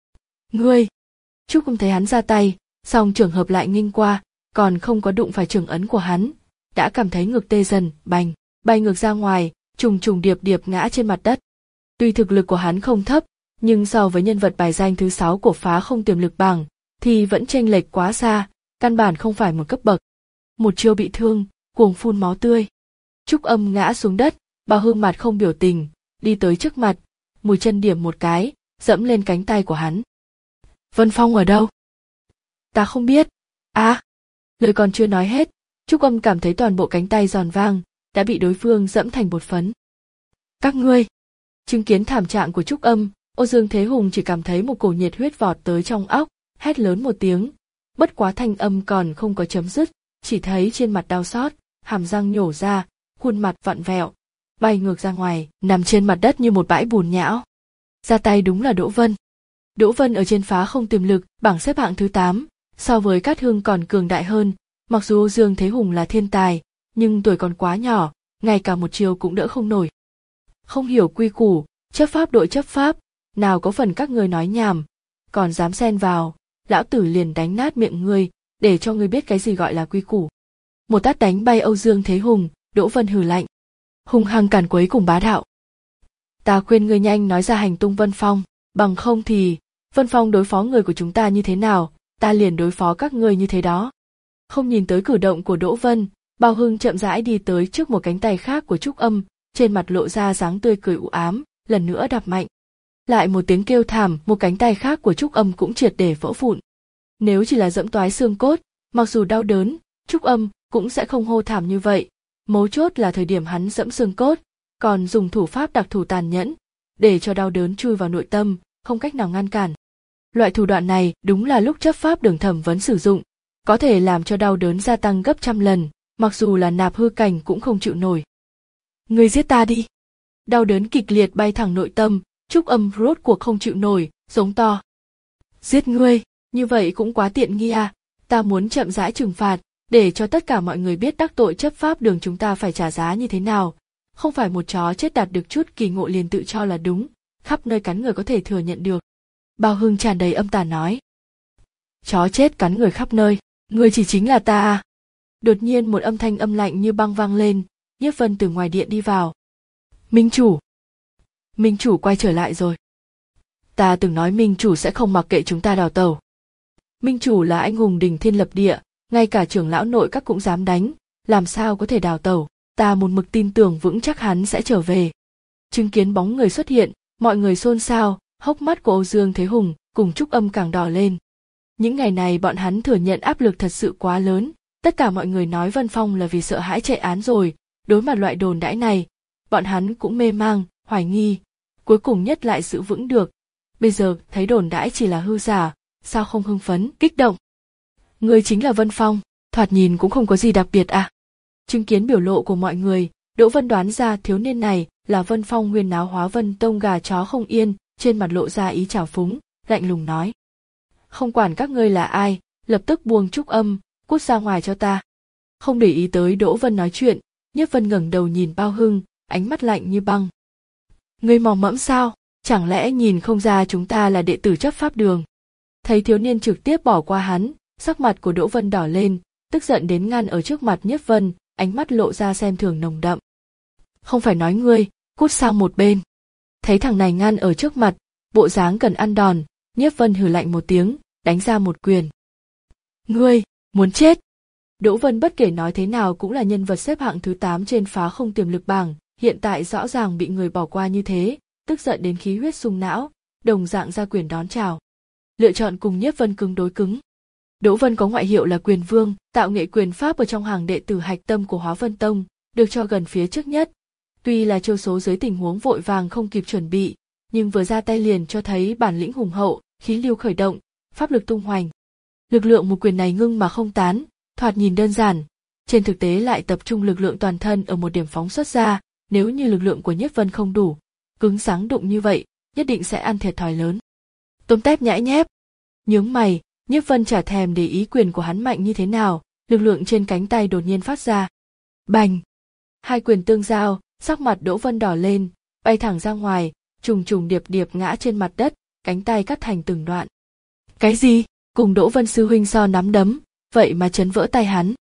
Ngươi! Trúc Âm thấy hắn ra tay, song trường hợp lại nghênh qua, còn không có đụng phải trường ấn của hắn, đã cảm thấy ngực tê dần, bành, bay ngược ra ngoài, trùng trùng điệp điệp ngã trên mặt đất. Tuy thực lực của hắn không thấp, nhưng so với nhân vật bài danh thứ sáu của Phá Không Tiềm Lực bảng, thì vẫn chênh lệch quá xa, căn bản không phải một cấp bậc. Một chiêu bị thương, cuồng phun máu tươi. Trúc Âm ngã xuống đất, Bao Hưng mặt không biểu tình, đi tới trước mặt, mùi chân điểm một cái, dẫm lên cánh tay của hắn. Vân Phong ở đâu? Ta không biết. À, lời còn chưa nói hết, Trúc Âm cảm thấy toàn bộ cánh tay giòn vang, đã bị đối phương dẫm thành bột phấn. Các ngươi! Chứng kiến thảm trạng của Trúc Âm, Âu Dương Thế Hùng chỉ cảm thấy một cổ nhiệt huyết vọt tới trong óc, hét lớn một tiếng. Bất quá thanh âm còn không có chấm dứt, chỉ thấy trên mặt đau xót, hàm răng nhổ ra, khuôn mặt vặn vẹo, bay ngược ra ngoài, nằm trên mặt đất như một bãi bùn nhão. Ra tay đúng là Đỗ Vân. Đỗ Vân ở trên Phá Không Tiềm Lực, bảng xếp hạng thứ tám, so với Cát Hương còn cường đại hơn, mặc dù Âu Dương Thế Hùng là thiên tài, nhưng tuổi còn quá nhỏ, ngay cả một chiều cũng đỡ không nổi. Không hiểu quy củ, chấp pháp đội chấp pháp, nào có phần các ngươi nói nhảm, còn dám xen vào, lão tử liền đánh nát miệng ngươi, để cho ngươi biết cái gì gọi là quy củ. Một tát đánh bay Âu Dương Thế Hùng, Đỗ Vân hừ lạnh, hung hăng càn quấy cùng bá đạo. Ta khuyên ngươi nhanh nói ra hành tung Vân Phong, bằng không thì, Vân Phong đối phó người của chúng ta như thế nào, ta liền đối phó các ngươi như thế đó. Không nhìn tới cử động của Đỗ Vân, Bao Hưng chậm rãi đi tới trước một cánh tay khác của Trúc Âm, trên mặt lộ ra dáng tươi cười u ám, lần nữa đạp mạnh. Lại một tiếng kêu thảm, một cánh tay khác của Trúc Âm cũng triệt để vỡ vụn. Nếu chỉ là dẫm toái xương cốt, mặc dù đau đớn, Trúc Âm cũng sẽ không hô thảm như vậy. Mấu chốt là thời điểm hắn dẫm xương cốt, còn dùng thủ pháp đặc thù tàn nhẫn, để cho đau đớn chui vào nội tâm, không cách nào ngăn cản. Loại thủ đoạn này đúng là lúc chấp pháp đường thẩm vấn sử dụng, có thể làm cho đau đớn gia tăng gấp trăm lần, mặc dù là nạp hư cảnh cũng không chịu nổi. Ngươi giết ta đi! Đau đớn kịch liệt bay thẳng nội tâm, Trúc Âm rốt cuộc không chịu nổi, giống to. Giết ngươi, như vậy cũng quá tiện nghi à, ta muốn chậm rãi trừng phạt, để cho tất cả mọi người biết đắc tội chấp pháp đường chúng ta phải trả giá như thế nào. Không phải một chó chết đạt được chút kỳ ngộ liền tự cho là đúng, khắp nơi cắn người có thể thừa nhận được. Bao Hưng tràn đầy âm tàn nói. Chó chết cắn người khắp nơi, người chỉ chính là ta à? Đột nhiên một âm thanh âm lạnh như băng vang lên, Nhiếp Vân từ ngoài điện đi vào. Minh chủ. Minh chủ quay trở lại rồi. Ta từng nói Minh chủ sẽ không mặc kệ chúng ta đào tẩu. Minh chủ là anh hùng đỉnh thiên lập địa, ngay cả trưởng lão nội các cũng dám đánh, làm sao có thể đào tẩu, ta một mực tin tưởng vững chắc hắn sẽ trở về. Chứng kiến bóng người xuất hiện, mọi người xôn xao, hốc mắt của Âu Dương Thế Hùng cùng Trúc Âm càng đỏ lên. Những ngày này bọn hắn thừa nhận áp lực thật sự quá lớn, tất cả mọi người nói Vân Phong là vì sợ hãi chạy án rồi, đối mặt loại đồn đãi này, bọn hắn cũng mê mang, hoài nghi, cuối cùng nhất lại giữ vững được. Bây giờ thấy đồn đãi chỉ là hư giả, sao không hưng phấn, kích động. Người chính là Vân Phong, thoạt nhìn cũng không có gì đặc biệt à. Chứng kiến biểu lộ của mọi người, Đỗ Vân đoán ra thiếu niên này là Vân Phong huyên náo Hóa Vân Tông gà chó không yên, trên mặt lộ ra ý trào phúng, lạnh lùng nói. Không quản các ngươi là ai, lập tức buông Trúc Âm, cút ra ngoài cho ta. Không để ý tới Đỗ Vân nói chuyện, Nhiếp Vân ngẩng đầu nhìn Bao Hưng, ánh mắt lạnh như băng. Ngươi mò mẫm sao, chẳng lẽ nhìn không ra chúng ta là đệ tử chấp pháp đường? Thấy thiếu niên trực tiếp bỏ qua hắn, sắc mặt của Đỗ Vân đỏ lên, tức giận đến ngăn ở trước mặt Nhiếp Vân, ánh mắt lộ ra xem thường nồng đậm. Không phải nói ngươi, cút sang một bên. Thấy thằng này ngăn ở trước mặt, bộ dáng cần ăn đòn, Nhiếp Vân hừ lạnh một tiếng, đánh ra một quyền. Ngươi, muốn chết. Đỗ Vân bất kể nói thế nào cũng là nhân vật xếp hạng thứ tám trên phá không tiềm lực bảng, hiện tại rõ ràng bị người bỏ qua như thế, tức giận đến khí huyết sung não, đồng dạng ra quyền đón chào. Lựa chọn cùng Nhiếp Vân cứng đối cứng. Đỗ Vân có ngoại hiệu là Quyền Vương, tạo nghệ quyền pháp ở trong hàng đệ tử hạch tâm của Hóa Vân Tông, được cho gần phía trước nhất. Tuy là chiêu số dưới tình huống vội vàng không kịp chuẩn bị, nhưng vừa ra tay liền cho thấy bản lĩnh hùng hậu, khí lưu khởi động, pháp lực tung hoành. Lực lượng một quyền này ngưng mà không tán, thoạt nhìn đơn giản, trên thực tế lại tập trung lực lượng toàn thân ở một điểm phóng xuất ra, nếu như lực lượng của Nhiếp Vân không đủ, cứng rắn đụng như vậy, nhất định sẽ ăn thiệt thòi lớn. Tôm tép nhãi nhép. Nhướng mày, Nhiếp Vân chả thèm để ý quyền của hắn mạnh như thế nào, lực lượng trên cánh tay đột nhiên phát ra. Bành! Hai quyền tương giao, sắc mặt Đỗ Vân đỏ lên, bay thẳng ra ngoài, trùng trùng điệp điệp ngã trên mặt đất, cánh tay cắt thành từng đoạn. Cái gì? Cùng Đỗ Vân sư huynh so nắm đấm, vậy mà chấn vỡ tay hắn.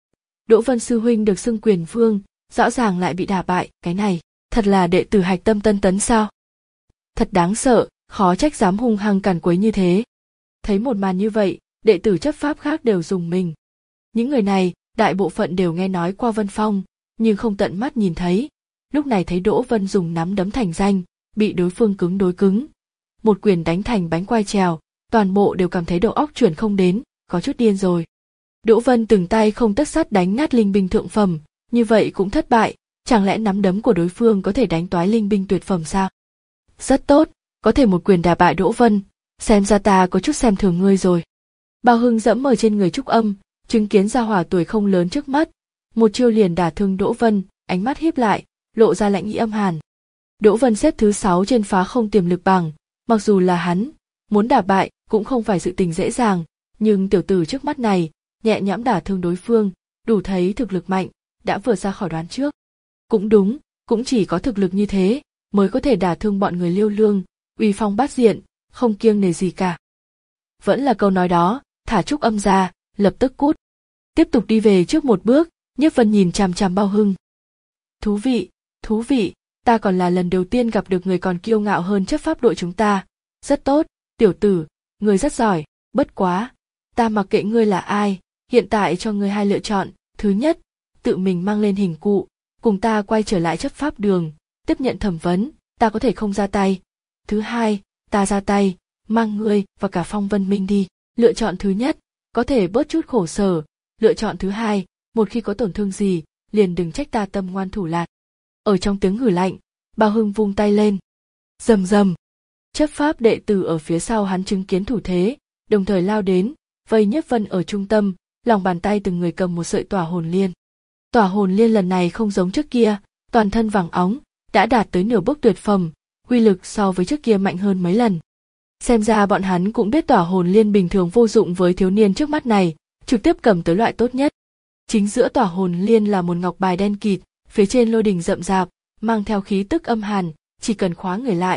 Đỗ Vân sư huynh được xưng Quyền Vương, rõ ràng lại bị đả bại, cái này, thật là đệ tử hạch tâm Tân Tấn sao? Thật đáng sợ, khó trách dám hung hăng càn quấy như thế. Thấy một màn như vậy, đệ tử chấp pháp khác đều rùng mình. Những người này, đại bộ phận đều nghe nói qua Vân Phong, nhưng không tận mắt nhìn thấy. Lúc này thấy Đỗ Vân dùng nắm đấm thành danh, bị đối phương cứng đối cứng. Một quyền đánh thành bánh quai trèo, toàn bộ đều cảm thấy đầu óc chuyển không đến, có chút điên rồi. Đỗ Vân từng tay không tất sắt đánh nát linh binh thượng phẩm, như vậy cũng thất bại, chẳng lẽ nắm đấm của đối phương có thể đánh toái linh binh tuyệt phẩm sao? Rất tốt, có thể một quyền đả bại Đỗ Vân, xem ra ta có chút xem thường ngươi rồi. Bao Hưng dẫm ở trên người Trúc Âm, chứng kiến gia hỏa tuổi không lớn trước mắt, một chiêu liền đả thương Đỗ Vân, ánh mắt híp lại, lộ ra lạnh ý âm hàn. Đỗ Vân xếp thứ sáu trên phá không tiềm lực bảng, mặc dù là hắn, muốn đả bại cũng không phải sự tình dễ dàng, nhưng tiểu tử trước mắt này, nhẹ nhõm đả thương đối phương, đủ thấy thực lực mạnh, đã vượt ra khỏi đoán trước. Cũng đúng, cũng chỉ có thực lực như thế, mới có thể đả thương bọn người Liêu Lương, uy phong bát diện, không kiêng nể gì cả. Vẫn là câu nói đó, thả Trúc Âm ra, lập tức cút. Tiếp tục đi về trước một bước, Nhiếp Vân nhìn chằm chằm Bao Hưng. Thú vị, thú vị, ta còn là lần đầu tiên gặp được người còn kiêu ngạo hơn chấp pháp đội chúng ta. Rất tốt, tiểu tử, ngươi rất giỏi, bất quá. Ta mặc kệ ngươi là ai, hiện tại cho ngươi hai lựa chọn. Thứ nhất, tự mình mang lên hình cụ, cùng ta quay trở lại chấp pháp đường, tiếp nhận thẩm vấn, ta có thể không ra tay. Thứ hai, ta ra tay, mang ngươi và cả Phong Vân Minh đi. Lựa chọn thứ nhất, có thể bớt chút khổ sở. Lựa chọn thứ hai, một khi có tổn thương gì, liền đừng trách ta tâm ngoan thủ lạt. Ở trong tiếng hử lạnh, Bao Hưng vung tay lên. Rầm rầm. Chấp pháp đệ tử ở phía sau hắn chứng kiến thủ thế, đồng thời lao đến, vây Nhiếp Vân ở trung tâm, lòng bàn tay từng người cầm một sợi tỏa hồn liên. Tỏa hồn liên lần này không giống trước kia, toàn thân vàng óng, đã đạt tới nửa bước tuyệt phẩm, uy lực so với trước kia mạnh hơn mấy lần. Xem ra bọn hắn cũng biết tỏa hồn liên bình thường vô dụng với thiếu niên trước mắt này, trực tiếp cầm tới loại tốt nhất. Chính giữa tỏa hồn liên là một ngọc bài đen kịt, phía trên lôi đình rậm rạp, mang theo khí tức âm hàn, chỉ cần khóa người lại,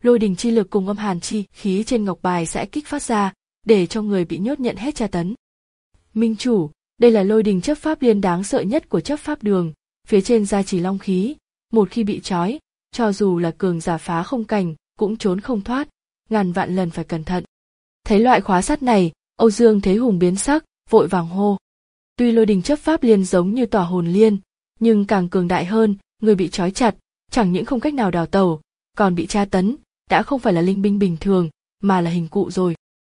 lôi đình chi lực cùng âm hàn chi khí trên ngọc bài sẽ kích phát ra, để cho người bị nhốt nhận hết tra tấn. Minh chủ, đây là lôi đình chấp pháp liên đáng sợ nhất của chấp pháp đường, phía trên gia trì long khí, một khi bị trói, cho dù là cường giả phá không cảnh, cũng trốn không thoát, ngàn vạn lần phải cẩn thận. Thấy loại khóa sắt này, Âu Dương Thế Hùng biến sắc, vội vàng hô. Tuy lôi đình chấp pháp liên giống như tỏa hồn liên, nhưng càng cường đại hơn, người bị trói chặt, chẳng những không cách nào đào tẩu, còn bị tra tấn, đã không phải là linh binh bình thường, mà là hình cụ rồi.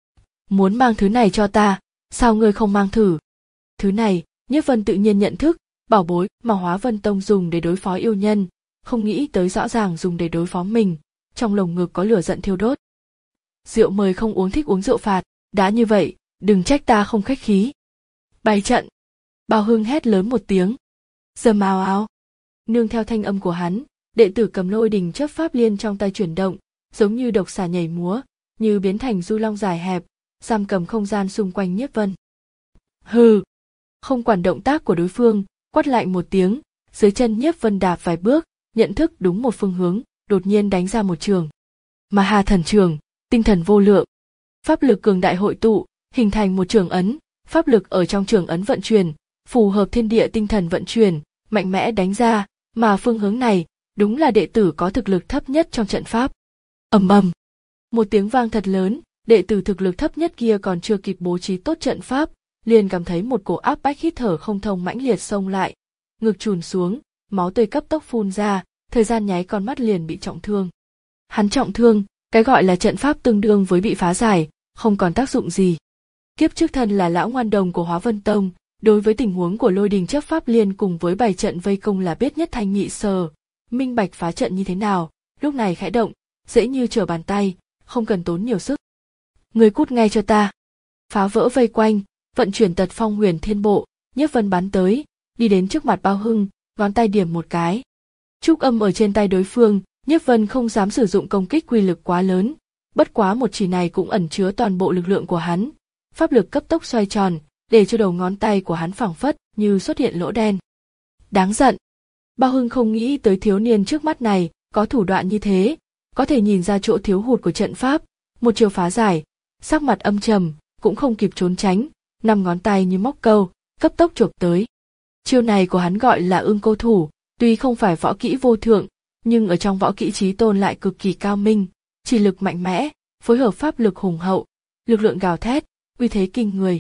Muốn mang thứ này cho ta, sao ngươi không mang thử? Thứ này, Nhiếp Vân tự nhiên nhận thức, bảo bối mà Hóa Vân Tông dùng để đối phó yêu nhân, không nghĩ tới rõ ràng dùng để đối phó mình, trong lồng ngực có lửa giận thiêu đốt. Rượu mời không uống thích uống rượu phạt, đã như vậy, đừng trách ta không khách khí. Bày trận. Bao Hưng hét lớn một tiếng. Dầm ào ào. Nương theo thanh âm của hắn, đệ tử cầm lôi đình chấp pháp liên trong tay chuyển động, giống như độc xà nhảy múa, như biến thành du long dài hẹp, giam cầm không gian xung quanh Nhiếp Vân. Hừ. Không quản động tác của đối phương, quát lạnh một tiếng, dưới chân Nhiếp Vân đạp vài bước, nhận thức đúng một phương hướng, đột nhiên đánh ra một trường. Mà Hà Thần Trường, tinh thần vô lượng. Pháp lực cường đại hội tụ, hình thành một trường ấn, pháp lực ở trong trường ấn vận chuyển, phù hợp thiên địa tinh thần vận chuyển, mạnh mẽ đánh ra, mà phương hướng này, đúng là đệ tử có thực lực thấp nhất trong trận pháp. Ầm ầm. Một tiếng vang thật lớn, đệ tử thực lực thấp nhất kia còn chưa kịp bố trí tốt trận pháp, liền cảm thấy một cổ áp bách hít thở không thông mãnh liệt xông lại, ngực trùn xuống, máu tươi cấp tốc phun ra, thời gian nháy con mắt liền bị trọng thương. Hắn trọng thương, cái gọi là trận pháp tương đương với bị phá giải, không còn tác dụng gì. Kiếp trước thân là lão ngoan đồng của Hóa Vân Tông, đối với tình huống của lôi đình chấp pháp liên cùng với bảy trận vây công là biết nhất thanh nhị sở, minh bạch phá trận như thế nào, lúc này khẽ động, dễ như trở bàn tay, không cần tốn nhiều sức. Người cút ngay cho ta. Phá vỡ vây quanh, vận chuyển tật phong huyền thiên bộ, Nhiếp Vân bắn tới, đi đến trước mặt Bao Hưng, ngón tay điểm một cái. Trúc âm ở trên tay đối phương, Nhiếp Vân không dám sử dụng công kích quy lực quá lớn, bất quá một chỉ này cũng ẩn chứa toàn bộ lực lượng của hắn, pháp lực cấp tốc xoay tròn, để cho đầu ngón tay của hắn phảng phất như xuất hiện lỗ đen. Đáng giận. Bao Hưng không nghĩ tới thiếu niên trước mắt này có thủ đoạn như thế, có thể nhìn ra chỗ thiếu hụt của trận pháp, một chiều phá giải, sắc mặt âm trầm, cũng không kịp trốn tránh, năm ngón tay như móc câu, cấp tốc chộp tới. Chiêu này của hắn gọi là ương câu thủ, tuy không phải võ kỹ vô thượng, nhưng ở trong võ kỹ chí tôn lại cực kỳ cao minh, chỉ lực mạnh mẽ, phối hợp pháp lực hùng hậu, lực lượng gào thét, uy thế kinh người.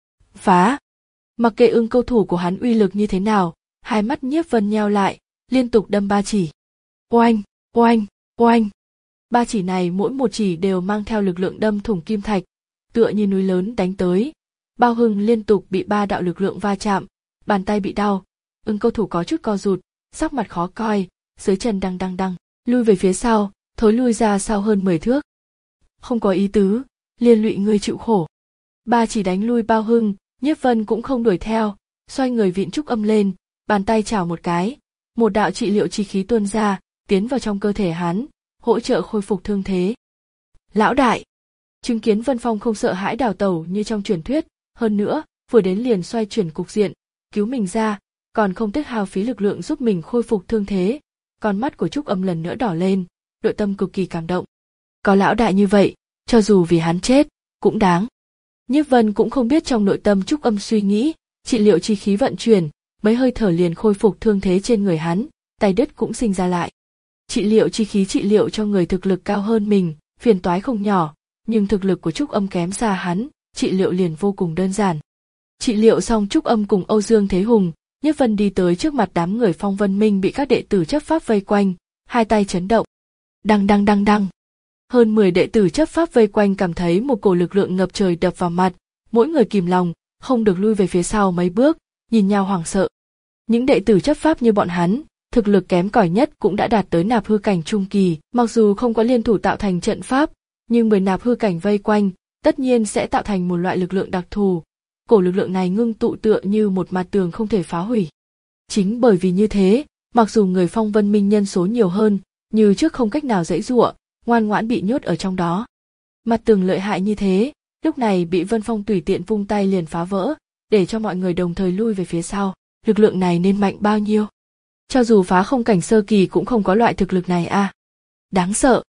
Phá! Mặc kệ ương câu thủ của hắn uy lực như thế nào, hai mắt Nhiếp Vân nheo lại, liên tục đâm ba chỉ. Oanh, oanh, oanh. Ba chỉ này mỗi một chỉ đều mang theo lực lượng đâm thủng kim thạch, tựa như núi lớn đánh tới. Bao Hưng liên tục bị ba đạo lực lượng va chạm, bàn tay bị đau, ưng câu thủ có chút co rụt, sắc mặt khó coi, dưới chân đăng đăng đăng, lui về phía sau, thối lui ra sau hơn mười thước. Không có ý tứ, liên lụy ngươi chịu khổ. Ba chỉ đánh lui Bao Hưng, Nhiếp Vân cũng không đuổi theo, xoay người vịn trúc âm lên, bàn tay chảo một cái, một đạo trị liệu chi khí tuôn ra, tiến vào trong cơ thể hắn, hỗ trợ khôi phục thương thế. Lão đại! Chứng kiến Vân Phong không sợ hãi đào tẩu như trong truyền thuyết, hơn nữa, vừa đến liền xoay chuyển cục diện, cứu mình ra, còn không tiếc hao phí lực lượng giúp mình khôi phục thương thế. Con mắt của Trúc Âm lần nữa đỏ lên, nội tâm cực kỳ cảm động. Có lão đại như vậy, cho dù vì hắn chết, cũng đáng. Nhiếp Vân cũng không biết trong nội tâm Trúc Âm suy nghĩ, trị liệu chi khí vận chuyển, mấy hơi thở liền khôi phục thương thế trên người hắn, tay đứt cũng sinh ra lại. Trị liệu chi khí trị liệu cho người thực lực cao hơn mình, phiền toái không nhỏ, nhưng thực lực của Trúc Âm kém xa hắn, trị liệu liền vô cùng đơn giản. Trị liệu xong Trúc Âm cùng Âu Dương Thế Hùng, Nhiếp Vân đi tới trước mặt đám người Phong Vân Minh bị các đệ tử chấp pháp vây quanh, hai tay chấn động. Đăng đăng đăng đăng. Hơn mười đệ tử chấp pháp vây quanh cảm thấy một cổ lực lượng ngập trời đập vào mặt, mỗi người kìm lòng, không được lui về phía sau mấy bước, nhìn nhau hoảng sợ. Những đệ tử chấp pháp như bọn hắn, thực lực kém cỏi nhất cũng đã đạt tới nạp hư cảnh trung kỳ, mặc dù không có liên thủ tạo thành trận pháp, nhưng mười nạp hư cảnh vây quanh, tất nhiên sẽ tạo thành một loại lực lượng đặc thù. Cổ lực lượng này ngưng tụ tựa như một mặt tường không thể phá hủy. Chính bởi vì như thế, mặc dù người Phong Vân Minh nhân số nhiều hơn, như trước không cách nào giãy giụa, ngoan ngoãn bị nhốt ở trong đó. Mặt tường lợi hại như thế, lúc này bị Vân Phong tùy tiện vung tay liền phá vỡ, để cho mọi người đồng thời lui về phía sau. Lực lượng này nên mạnh bao nhiêu? Cho dù phá không cảnh sơ kỳ cũng không có loại thực lực này à? Đáng sợ.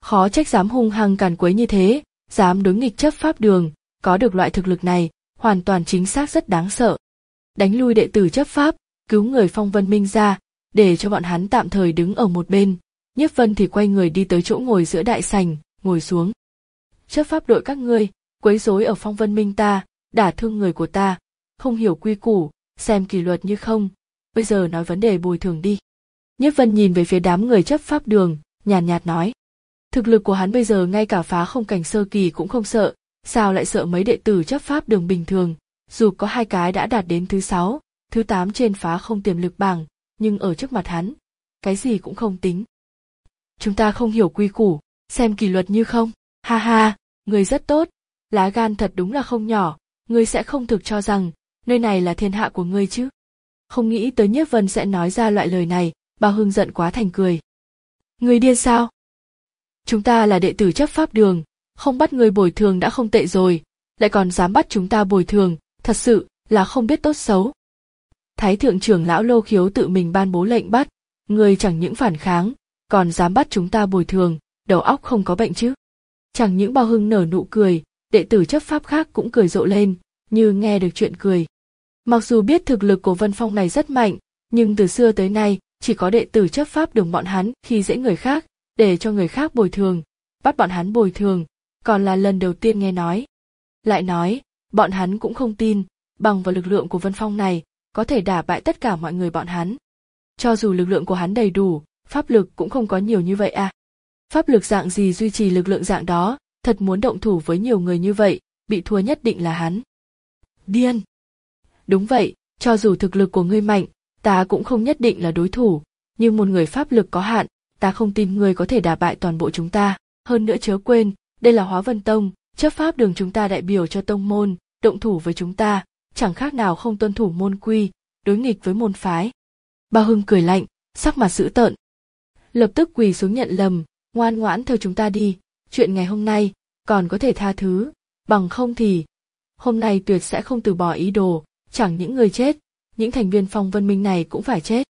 Khó trách dám hung hăng càn quấy như thế, dám đối nghịch chấp pháp đường, có được loại thực lực này, hoàn toàn chính xác rất đáng sợ. Đánh lui đệ tử chấp pháp, cứu người Phong Vân Minh ra, để cho bọn hắn tạm thời đứng ở một bên. Nhiếp Vân thì quay người đi tới chỗ ngồi giữa đại sảnh, ngồi xuống. Chấp pháp đội các ngươi, quấy rối ở Phong Vân Minh ta, đả thương người của ta, không hiểu quy củ, xem kỷ luật như không. Bây giờ nói vấn đề bồi thường đi. Nhiếp Vân nhìn về phía đám người chấp pháp đường, nhàn nhạt nói. Thực lực của hắn bây giờ ngay cả phá không cảnh sơ kỳ cũng không sợ, sao lại sợ mấy đệ tử chấp pháp đường bình thường, dù có hai cái đã đạt đến thứ sáu, thứ tám trên phá không tiềm lực bảng, nhưng ở trước mặt hắn, cái gì cũng không tính. Chúng ta không hiểu quy củ, xem kỷ luật như không, ha ha, người rất tốt, lá gan thật đúng là không nhỏ, ngươi sẽ không thực cho rằng, nơi này là thiên hạ của ngươi chứ. Không nghĩ tới Nhiếp Vân sẽ nói ra loại lời này, Bao Hưng giận quá thành cười. Ngươi điên sao? Chúng ta là đệ tử chấp pháp đường, không bắt ngươi bồi thường đã không tệ rồi, lại còn dám bắt chúng ta bồi thường, thật sự là không biết tốt xấu. Thái thượng trưởng lão Lô Khiếu tự mình ban bố lệnh bắt, ngươi chẳng những phản kháng, còn dám bắt chúng ta bồi thường, đầu óc không có bệnh chứ. Chẳng những Bao Hưng nở nụ cười, đệ tử chấp pháp khác cũng cười rộ lên, như nghe được chuyện cười. Mặc dù biết thực lực của Vân Phong này rất mạnh, nhưng từ xưa tới nay, chỉ có đệ tử chấp pháp đường bọn hắn khi dễ người khác, để cho người khác bồi thường, bắt bọn hắn bồi thường, còn là lần đầu tiên nghe nói. Lại nói, bọn hắn cũng không tin, bằng vào lực lượng của Vân Phong này, có thể đả bại tất cả mọi người bọn hắn. Cho dù lực lượng của hắn đầy đủ, pháp lực cũng không có nhiều như vậy à. Pháp lực dạng gì duy trì lực lượng dạng đó, thật muốn động thủ với nhiều người như vậy, bị thua nhất định là hắn. Điên! Đúng vậy, cho dù thực lực của ngươi mạnh, ta cũng không nhất định là đối thủ, nhưng một người pháp lực có hạn, ta không tin ngươi có thể đả bại toàn bộ chúng ta. Hơn nữa chớ quên, đây là Hóa Vân Tông, chấp pháp đường chúng ta đại biểu cho tông môn, động thủ với chúng ta, chẳng khác nào không tuân thủ môn quy, đối nghịch với môn phái. Bao Hưng cười lạnh, sắc mặt dữ tợn. Lập tức quỳ xuống nhận lầm, ngoan ngoãn theo chúng ta đi, chuyện ngày hôm nay, còn có thể tha thứ, bằng không thì, hôm nay tuyệt sẽ không từ bỏ ý đồ, chẳng những người chết, những thành viên Phong Vân Minh này cũng phải chết.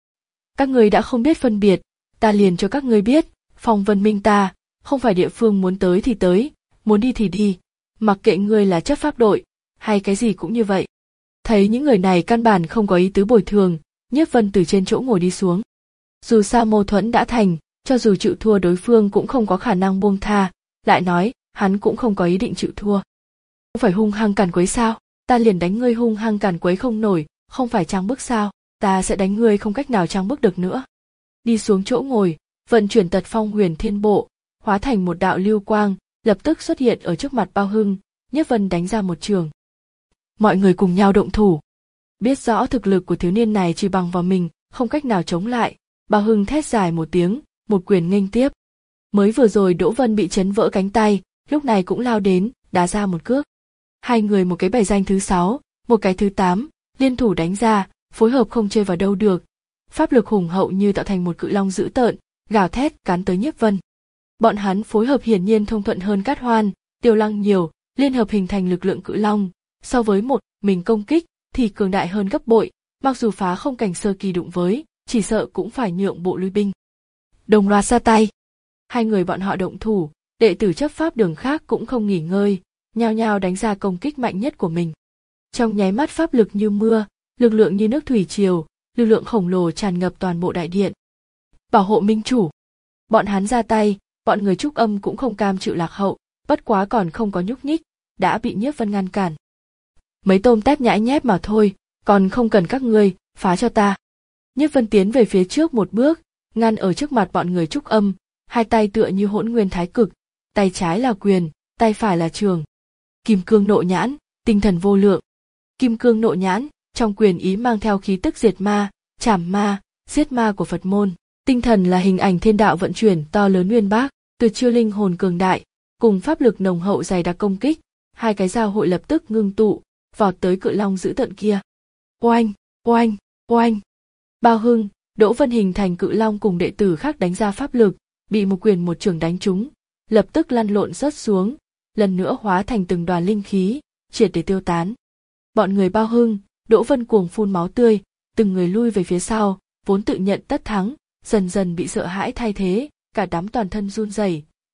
Các ngươi đã không biết phân biệt, ta liền cho các ngươi biết, Phong Vân Minh ta, không phải địa phương muốn tới thì tới, muốn đi thì đi, mặc kệ ngươi là chấp pháp đội, hay cái gì cũng như vậy. Thấy những người này căn bản không có ý tứ bồi thường, Nhiếp Vân từ trên chỗ ngồi đi xuống. Dù sao mâu thuẫn đã thành, cho dù chịu thua đối phương cũng không có khả năng buông tha, lại nói, hắn cũng không có ý định chịu thua. Không phải hung hăng càn quấy sao, ta liền đánh ngươi hung hăng càn quấy không nổi, không phải trang bức sao, ta sẽ đánh ngươi không cách nào trang bức được nữa. Đi xuống chỗ ngồi, vận chuyển Tật Phong Huyền Thiên Bộ, hóa thành một đạo lưu quang, lập tức xuất hiện ở trước mặt Bao Hưng, Nhiếp Vân đánh ra một trường. Mọi người cùng nhau động thủ. Biết rõ thực lực của thiếu niên này chỉ bằng vào mình, không cách nào chống lại, Bao Hưng thét dài một tiếng, một quyền nghênh tiếp. Mới vừa rồi Đỗ Vân bị chấn vỡ cánh tay, lúc này cũng lao đến, đá ra một cước. Hai người một cái bài danh thứ sáu, một cái thứ tám, liên thủ đánh ra, phối hợp không chơi vào đâu được. Pháp lực hùng hậu như tạo thành một cự long dữ tợn, gào thét cắn tới Nhiếp Vân. Bọn hắn phối hợp hiển nhiên thông thuận hơn Cát Hoan, Tiêu Lăng nhiều, liên hợp hình thành lực lượng cự long, so với một mình công kích thì cường đại hơn gấp bội, mặc dù phá không cảnh sơ kỳ đụng với, chỉ sợ cũng phải nhượng bộ lui binh. Đồng loạt ra tay. Hai người bọn họ động thủ, đệ tử chấp pháp đường khác cũng không nghỉ ngơi, nhao nhao đánh ra công kích mạnh nhất của mình. Trong nháy mắt pháp lực như mưa, lực lượng như nước thủy triều, lực lượng khổng lồ tràn ngập toàn bộ đại điện. Bảo hộ minh chủ. Bọn hắn ra tay, bọn người Trúc Âm cũng không cam chịu lạc hậu, bất quá còn không có nhúc nhích, đã bị Nhiếp Vân ngăn cản. Mấy tôm tép nhãi nhép mà thôi, còn không cần các ngươi, phá cho ta. Nhiếp Vân tiến về phía trước một bước, ngăn ở trước mặt bọn người Trúc Âm, hai tay tựa như hỗn nguyên thái cực, tay trái là quyền, tay phải là trường. Kim cương nộ nhãn, tinh thần vô lượng. Kim cương nộ nhãn, trong quyền ý mang theo khí tức diệt ma, trảm ma, giết ma của Phật môn. Tinh thần là hình ảnh thiên đạo vận chuyển to lớn uyên bác, tuyệt chiêu linh hồn cường đại, cùng pháp lực nồng hậu dày đặc công kích, hai cái giao hội lập tức ngưng tụ, vọt tới cự long dữ tợn kia. Oanh, oanh, oanh. Bao Hưng, Đỗ Vân hình thành cự long cùng đệ tử khác đánh ra pháp lực, bị một quyền một chưởng đánh trúng, lập tức lăn lộn rớt xuống, lần nữa hóa thành từng đoàn linh khí, triệt để tiêu tán. Bọn người Bao Hưng, Đỗ Vân cuồng phun máu tươi, từng người lui về phía sau, vốn tự nhận tất thắng, dần dần bị sợ hãi thay thế, cả đám toàn thân run rẩy,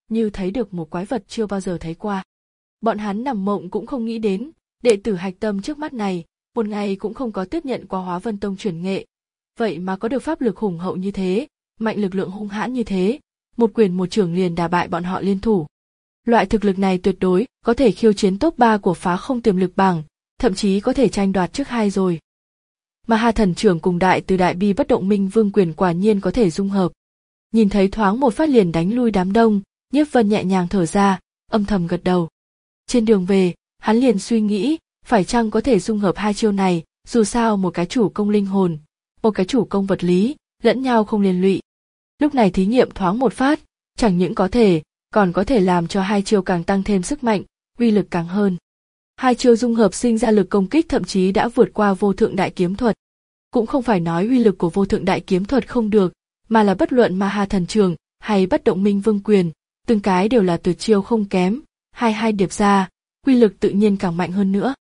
như thấy được một quái vật chưa bao giờ thấy qua. Bọn hắn nằm mộng cũng không nghĩ đến, đệ tử hạch tâm trước mắt này, một ngày cũng không có tiếp nhận qua Hóa Vân Tông chuyển nghệ. Vậy mà có được pháp lực hùng hậu như thế, mạnh lực lượng hung hãn như thế, một quyền một chưởng liền đả bại bọn họ liên thủ. Loại thực lực này tuyệt đối có thể khiêu chiến top ba của phá không tiềm lực bảng, thậm chí có thể tranh đoạt trước hai rồi. Mà Hà Thần Trưởng cùng đại từ đại bi bất động minh vương quyền quả nhiên có thể dung hợp. Nhìn thấy thoáng một phát liền đánh lui đám đông, Nhiếp Vân nhẹ nhàng thở ra, âm thầm gật đầu. Trên đường về, hắn liền suy nghĩ, phải chăng có thể dung hợp hai chiêu này, dù sao một cái chủ công linh hồn, một cái chủ công vật lý, lẫn nhau không liên lụy. Lúc này thí nghiệm thoáng một phát, chẳng những có thể, còn có thể làm cho hai chiêu càng tăng thêm sức mạnh, uy lực càng hơn. Hai chiêu dung hợp sinh ra lực công kích thậm chí đã vượt qua vô thượng đại kiếm thuật. Cũng không phải nói uy lực của vô thượng đại kiếm thuật không được, mà là bất luận Ma Ha Thần Trường hay bất động minh vương quyền, từng cái đều là tuyệt chiêu không kém, hai hai điệp ra, uy lực tự nhiên càng mạnh hơn nữa.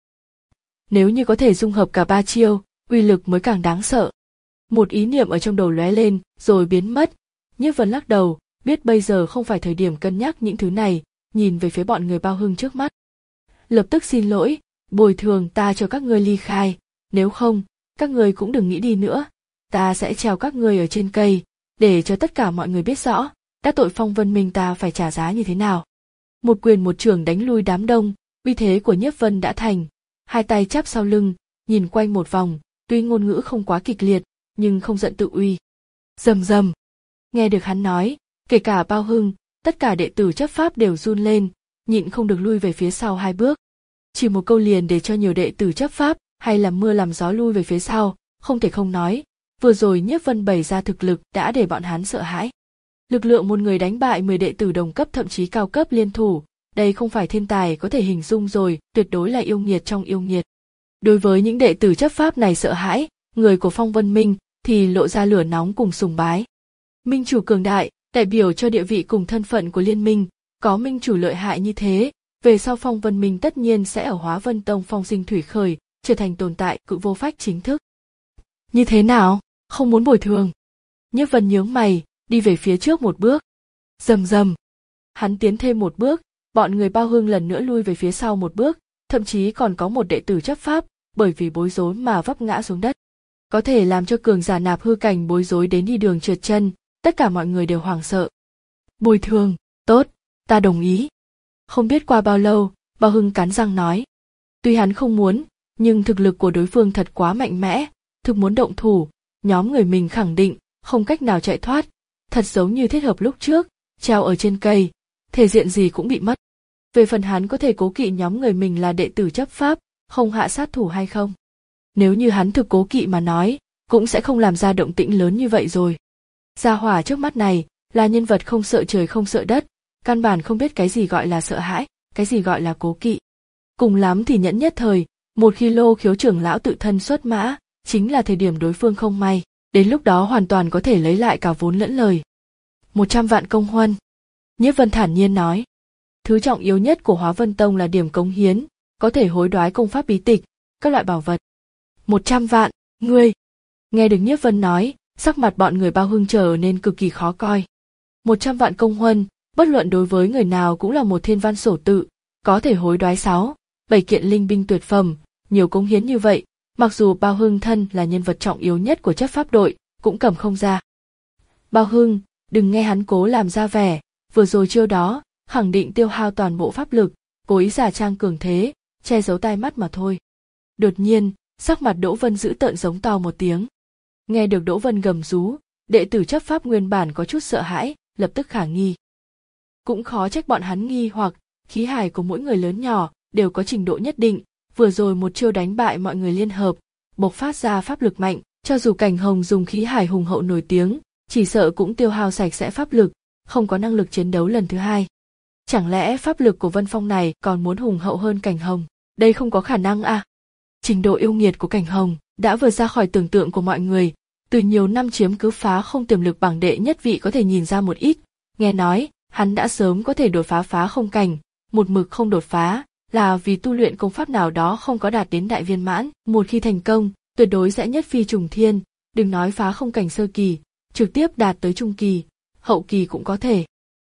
Nếu như có thể dung hợp cả ba chiêu, uy lực mới càng đáng sợ. Một ý niệm ở trong đầu lóe lên, rồi biến mất. Nhiếp Vân lắc đầu, biết bây giờ không phải thời điểm cân nhắc những thứ này, nhìn về phía bọn người Bao Hưng trước mắt. Lập tức xin lỗi, bồi thường ta cho các ngươi ly khai, nếu không, các ngươi cũng đừng nghĩ đi nữa. Ta sẽ treo các ngươi ở trên cây, để cho tất cả mọi người biết rõ, đã tội Phong Vân Minh ta phải trả giá như thế nào. Một quyền một chưởng đánh lui đám đông, uy thế của Nhiếp Vân đã thành, hai tay chắp sau lưng, nhìn quanh một vòng, tuy ngôn ngữ không quá kịch liệt, nhưng không giận tự uy. Rầm rầm. Nghe được hắn nói, kể cả Bao Hưng, tất cả đệ tử chấp pháp đều run lên, nhịn không được lui về phía sau hai bước. Chỉ một câu liền để cho nhiều đệ tử chấp pháp hay làm mưa làm gió lui về phía sau, không thể không nói, vừa rồi Nhiếp Vân bày ra thực lực đã để bọn hắn sợ hãi. Lực lượng một người đánh bại mười đệ tử đồng cấp thậm chí cao cấp liên thủ, đây không phải thiên tài có thể hình dung rồi, tuyệt đối là yêu nghiệt trong yêu nghiệt. Đối với những đệ tử chấp pháp này sợ hãi, người của Phong Vân Minh thì lộ ra lửa nóng cùng sùng bái. Minh chủ cường đại, đại biểu cho địa vị cùng thân phận của liên minh, có minh chủ lợi hại như thế, về sau Phong Vân Minh tất nhiên sẽ ở Hóa Vân Tông phong sinh thủy khởi, trở thành tồn tại cự vô phách chính thức. Như thế nào, không muốn bồi thường? Nhiếp Vân nhướng mày, đi về phía trước một bước. Rầm rầm. Hắn tiến thêm một bước, bọn người Bao Hưng lần nữa lui về phía sau một bước, thậm chí còn có một đệ tử chấp pháp, bởi vì bối rối mà vấp ngã xuống đất. Có thể làm cho cường giả nạp hư cảnh bối rối đến đi đường trượt chân, tất cả mọi người đều hoảng sợ. Bồi thường, tốt, ta đồng ý. Không biết qua bao lâu, Bao Hưng cắn răng nói. Tuy hắn không muốn, nhưng thực lực của đối phương thật quá mạnh mẽ, thực muốn động thủ, nhóm người mình khẳng định, không cách nào chạy thoát, thật giống như thiết hợp lúc trước, treo ở trên cây, thể diện gì cũng bị mất. Về phần hắn có thể cố kỵ nhóm người mình là đệ tử chấp pháp, không hạ sát thủ hay không? Nếu như hắn thực cố kỵ mà nói, cũng sẽ không làm ra động tĩnh lớn như vậy rồi. Gia hỏa trước mắt này, là nhân vật không sợ trời không sợ đất, căn bản không biết cái gì gọi là sợ hãi, cái gì gọi là cố kỵ. Cùng lắm thì nhẫn nhất thời, một khi Lô Khiếu trưởng lão tự thân xuất mã, chính là thời điểm đối phương không may, đến lúc đó hoàn toàn có thể lấy lại cả vốn lẫn lời. Một trăm vạn công huân. Nhiếp Vân thản nhiên nói. Thứ trọng yếu nhất của Hóa Vân Tông là điểm cống hiến, có thể hối đoái công pháp bí tịch, các loại bảo vật. Một trăm vạn, ngươi. Nghe được Nhiếp Vân nói, sắc mặt bọn người Bao Hưng trở nên cực kỳ khó coi. Một trăm vạn công huân, bất luận đối với người nào cũng là một thiên văn sổ tự, có thể hối đoái sáu, bảy kiện linh binh tuyệt phẩm, nhiều cống hiến như vậy, mặc dù Bao Hưng thân là nhân vật trọng yếu nhất của chấp pháp đội, cũng cầm không ra. Bao Hưng, đừng nghe hắn cố làm ra vẻ, vừa rồi chiêu đó, khẳng định tiêu hao toàn bộ pháp lực, cố ý giả trang cường thế, che giấu tai mắt mà thôi. Đột nhiên, sắc mặt Đỗ Vân dữ tợn giống to một tiếng. Nghe được Đỗ Vân gầm rú, đệ tử chấp pháp nguyên bản có chút sợ hãi, lập tức khả nghi. Cũng khó trách bọn hắn nghi hoặc, khí hải của mỗi người lớn nhỏ đều có trình độ nhất định, vừa rồi một chiêu đánh bại mọi người liên hợp, bộc phát ra pháp lực mạnh, cho dù Cảnh Hồng dùng khí hải hùng hậu nổi tiếng, chỉ sợ cũng tiêu hao sạch sẽ pháp lực, không có năng lực chiến đấu lần thứ hai. Chẳng lẽ pháp lực của Vân Phong này còn muốn hùng hậu hơn Cảnh Hồng? Đây không có khả năng à? Trình độ yêu nghiệt của Cảnh Hồng đã vượt ra khỏi tưởng tượng của mọi người, từ nhiều năm chiếm cứ phá không tiềm lực bảng đệ nhất vị có thể nhìn ra một ít, nghe nói, hắn đã sớm có thể đột phá phá không cảnh, một mực không đột phá, là vì tu luyện công pháp nào đó không có đạt đến đại viên mãn, một khi thành công, tuyệt đối sẽ nhất phi trùng thiên, đừng nói phá không cảnh sơ kỳ, trực tiếp đạt tới trung kỳ, hậu kỳ cũng có thể.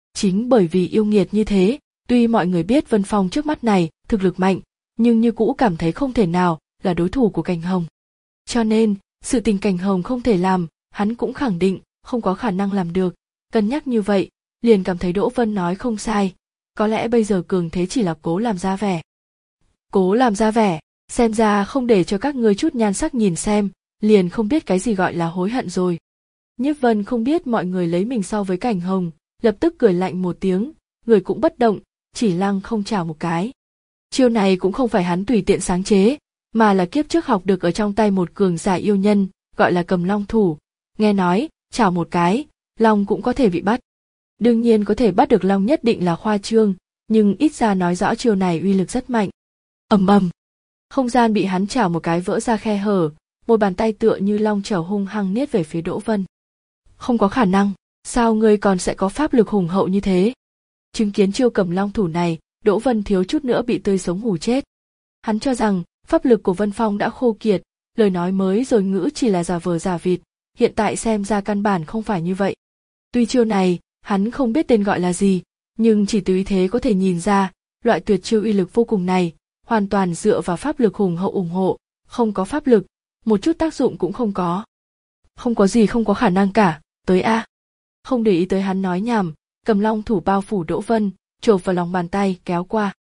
Chính bởi vì yêu nghiệt như thế, tuy mọi người biết Vân Phong trước mắt này thực lực mạnh, nhưng như cũ cảm thấy không thể nào là đối thủ của Cảnh Hồng. Cho nên, sự tình Cảnh Hồng không thể làm, hắn cũng khẳng định không có khả năng làm được. Cân nhắc như vậy, liền cảm thấy Đỗ Vân nói không sai, có lẽ bây giờ cường thế chỉ là cố làm ra vẻ. Cố làm ra vẻ, xem ra không để cho các ngươi chút nhan sắc nhìn xem, liền không biết cái gì gọi là hối hận rồi. Nhiếp Vân không biết mọi người lấy mình so với Cảnh Hồng, lập tức cười lạnh một tiếng, người cũng bất động, chỉ lăng không chào một cái. Chiêu này cũng không phải hắn tùy tiện sáng chế, mà là kiếp trước học được ở trong tay một cường giả yêu nhân, gọi là cầm long thủ. Nghe nói, chào một cái, long cũng có thể bị bắt. Đương nhiên có thể bắt được long nhất định là khoa trương, nhưng ít ra nói rõ chiêu này uy lực rất mạnh. Ầm ầm, không gian bị hắn chảo một cái vỡ ra khe hở, một bàn tay tựa như long chảo hung hăng niết về phía Đỗ Vân. Không có khả năng, sao ngươi còn sẽ có pháp lực hùng hậu như thế? Chứng kiến chiêu cầm long thủ này, Đỗ Vân thiếu chút nữa bị tươi sống hù chết. Hắn cho rằng pháp lực của Vân Phong đã khô kiệt, lời nói mới rồi ngữ chỉ là giả vờ giả vịt, hiện tại xem ra căn bản không phải như vậy. Tuy chiêu này, hắn không biết tên gọi là gì, nhưng chỉ từ ý thế có thể nhìn ra, loại tuyệt chiêu uy lực vô cùng này, hoàn toàn dựa vào pháp lực hùng hậu ủng hộ, không có pháp lực, một chút tác dụng cũng không có. Không có gì không có khả năng cả, tới a. Không để ý tới hắn nói nhảm, cầm long thủ bao phủ Đỗ Vân, chộp vào lòng bàn tay kéo qua.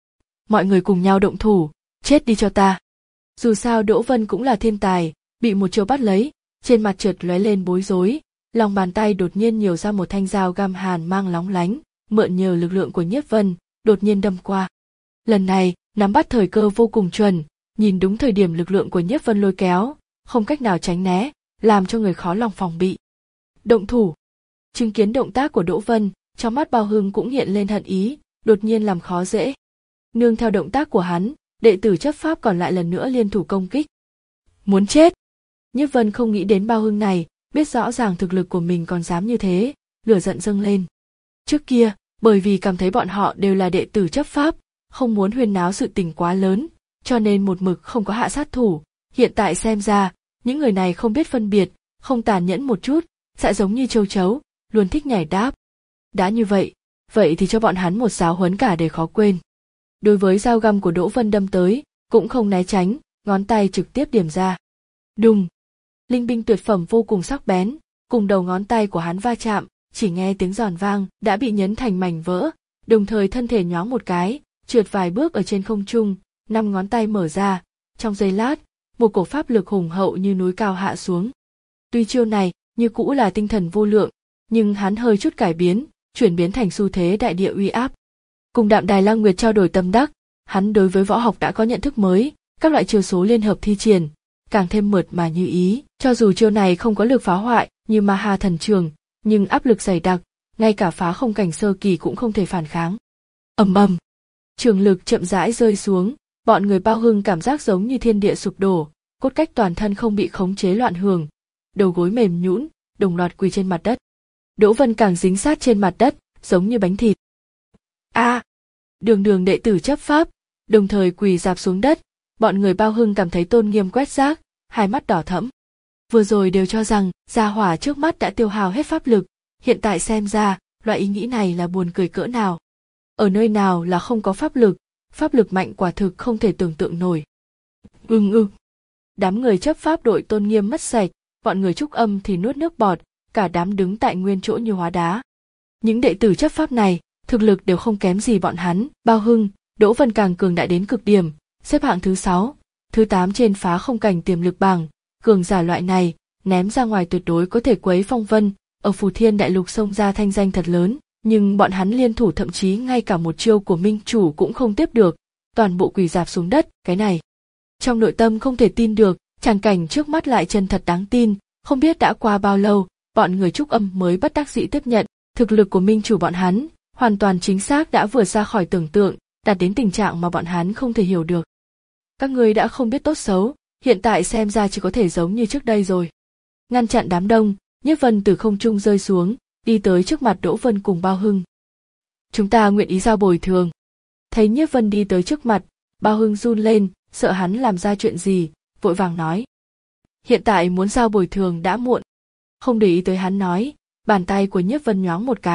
Mọi người cùng nhau động thủ, chết đi cho ta. Dù sao Đỗ Vân cũng là thiên tài, bị một chiêu bắt lấy, trên mặt chợt lóe lên bối rối, lòng bàn tay đột nhiên nhiều ra một thanh dao găm hàn mang lóng lánh, mượn nhờ lực lượng của Nhiếp Vân, đột nhiên đâm qua. Lần này, nắm bắt thời cơ vô cùng chuẩn, nhìn đúng thời điểm lực lượng của Nhiếp Vân lôi kéo, không cách nào tránh né, làm cho người khó lòng phòng bị. Động thủ. Chứng kiến động tác của Đỗ Vân, trong mắt Bao Hưng cũng hiện lên hận ý, đột nhiên làm khó dễ. Nương theo động tác của hắn, đệ tử chấp pháp còn lại lần nữa liên thủ công kích. Muốn chết. Nhiếp Vân không nghĩ đến Bao Hưng này, biết rõ ràng thực lực của mình còn dám như thế, lửa giận dâng lên. Trước kia, bởi vì cảm thấy bọn họ đều là đệ tử chấp pháp, không muốn huyên náo sự tình quá lớn, cho nên một mực không có hạ sát thủ. Hiện tại xem ra, những người này không biết phân biệt, không tàn nhẫn một chút, sẽ giống như châu chấu, luôn thích nhảy đáp. Đã như vậy, vậy thì cho bọn hắn một giáo huấn cả đời khó quên. Đối với dao găm của Đỗ Vân đâm tới, cũng không né tránh, ngón tay trực tiếp điểm ra. Đùng! Linh binh tuyệt phẩm vô cùng sắc bén, cùng đầu ngón tay của hắn va chạm, chỉ nghe tiếng giòn vang, đã bị nhấn thành mảnh vỡ, đồng thời thân thể nhoáng một cái, trượt vài bước ở trên không trung, năm ngón tay mở ra, trong giây lát, một cổ pháp lực hùng hậu như núi cao hạ xuống. Tuy chiêu này, như cũ là tinh thần vô lượng, nhưng hắn hơi chút cải biến, chuyển biến thành xu thế đại địa uy áp. Cùng Đạm Đài Lang Nguyệt trao đổi tâm đắc, hắn đối với võ học đã có nhận thức mới, các loại chiêu số liên hợp thi triển, càng thêm mượt mà như ý. Cho dù chiêu này không có lực phá hoại như Ma Ha Thần Trường, nhưng áp lực dày đặc, ngay cả phá không cảnh sơ kỳ cũng không thể phản kháng. Ầm ầm, trường lực chậm rãi rơi xuống, bọn người Bao Hưng cảm giác giống như thiên địa sụp đổ, cốt cách toàn thân không bị khống chế loạn hưởng, đầu gối mềm nhũn, đồng loạt quỳ trên mặt đất. Đỗ Vân càng dính sát trên mặt đất, giống như bánh thịt. A! À, đường đường đệ tử chấp pháp, đồng thời quỳ rạp xuống đất, bọn người Bao Hưng cảm thấy tôn nghiêm quét rác, hai mắt đỏ thẫm. Vừa rồi đều cho rằng gia hỏa trước mắt đã tiêu hao hết pháp lực, hiện tại xem ra, loại ý nghĩ này là buồn cười cỡ nào. Ở nơi nào là không có pháp lực, pháp lực mạnh quả thực không thể tưởng tượng nổi. Ưng ưng. Đám người chấp pháp đội tôn nghiêm mất sạch, bọn người Trúc Âm thì nuốt nước bọt, cả đám đứng tại nguyên chỗ như hóa đá. Những đệ tử chấp pháp này, thực lực đều không kém gì bọn hắn, Bao Hưng, Đỗ Vân càng cường đại đến cực điểm, xếp hạng thứ sáu, thứ tám trên phá không cảnh tiềm lực bảng, cường giả loại này, ném ra ngoài tuyệt đối có thể quấy phong vân, ở Phù Thiên Đại Lục xông ra thanh danh thật lớn, nhưng bọn hắn liên thủ thậm chí ngay cả một chiêu của minh chủ cũng không tiếp được, toàn bộ quỳ rạp xuống đất, cái này. Trong nội tâm không thể tin được, tràng cảnh trước mắt lại chân thật đáng tin, không biết đã qua bao lâu, bọn người Trúc Âm mới bất đắc dĩ tiếp nhận, thực lực của minh chủ bọn hắn, hoàn toàn chính xác đã vượt ra khỏi tưởng tượng, đạt đến tình trạng mà bọn hắn không thể hiểu được. Các ngươi đã không biết tốt xấu, hiện tại xem ra chỉ có thể giống như trước đây rồi. Ngăn chặn đám đông, Nhiếp Vân từ không trung rơi xuống, đi tới trước mặt Đỗ Vân cùng Bao Hưng. Chúng ta nguyện ý giao bồi thường. Thấy Nhiếp Vân đi tới trước mặt, Bao Hưng run lên, sợ hắn làm ra chuyện gì, vội vàng nói. Hiện tại muốn giao bồi thường đã muộn. Không để ý tới hắn nói, bàn tay của Nhiếp Vân nhoáng một cái,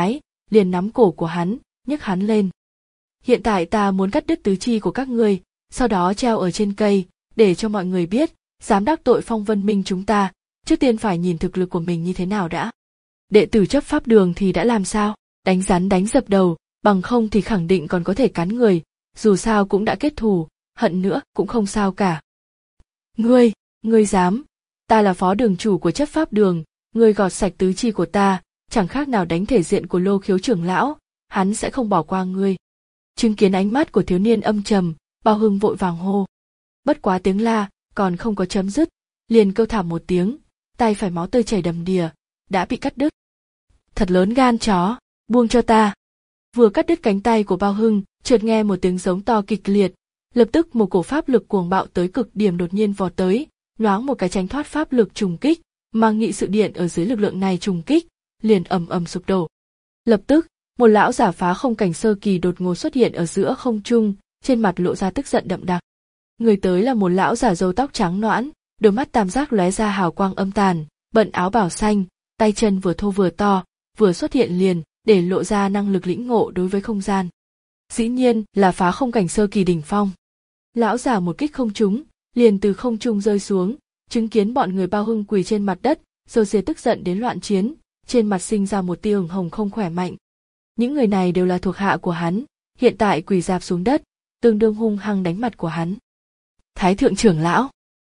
liền nắm cổ của hắn, nhấc hắn lên. Hiện tại ta muốn cắt đứt tứ chi của các ngươi, sau đó treo ở trên cây, để cho mọi người biết, dám đắc tội Phong Vân Minh chúng ta, trước tiên phải nhìn thực lực của mình như thế nào đã. Đệ tử chấp pháp đường thì đã làm sao? Đánh rắn đánh dập đầu, bằng không thì khẳng định còn có thể cắn người, dù sao cũng đã kết thù, hận nữa cũng không sao cả. Ngươi, ngươi dám, ta là phó đường chủ của chấp pháp đường, ngươi gọt sạch tứ chi của ta, chẳng khác nào đánh thể diện của Lô Khiếu trưởng lão, hắn sẽ không bỏ qua ngươi. Chứng kiến ánh mắt của thiếu niên âm trầm, Bao Hưng vội vàng hô. Bất quá tiếng la còn không có chấm dứt, liền kêu thảm một tiếng, tay phải máu tươi chảy đầm đìa, đã bị cắt đứt. Thật lớn gan chó, buông cho ta. Vừa cắt đứt cánh tay của Bao Hưng, chợt nghe một tiếng giống to kịch liệt, lập tức một cổ pháp lực cuồng bạo tới cực điểm đột nhiên vọt tới, nhoáng một cái tránh thoát pháp lực trùng kích, mang nghị sự điện ở dưới lực lượng này trùng kích, liền ầm ầm sụp đổ. Lập tức, một lão giả phá không cảnh sơ kỳ đột ngột xuất hiện ở giữa không trung, trên mặt lộ ra tức giận đậm đặc. Người tới là một lão giả râu tóc trắng nõn, đôi mắt tam giác lóe ra hào quang âm tàn, bận áo bào xanh, tay chân vừa thô vừa to, vừa xuất hiện liền để lộ ra năng lực lĩnh ngộ đối với không gian. Dĩ nhiên là phá không cảnh sơ kỳ đỉnh phong. Lão giả một kích không trúng, liền từ không trung rơi xuống, chứng kiến bọn người Bao Hưng quỳ trên mặt đất, Dâu Dê tức giận đến loạn chiến, trên mặt sinh ra một tia ửng hồng không khỏe mạnh. Những người này đều là thuộc hạ của hắn, hiện tại quỳ rạp xuống đất, tương đương hung hăng đánh mặt của hắn. Thái thượng trưởng lão,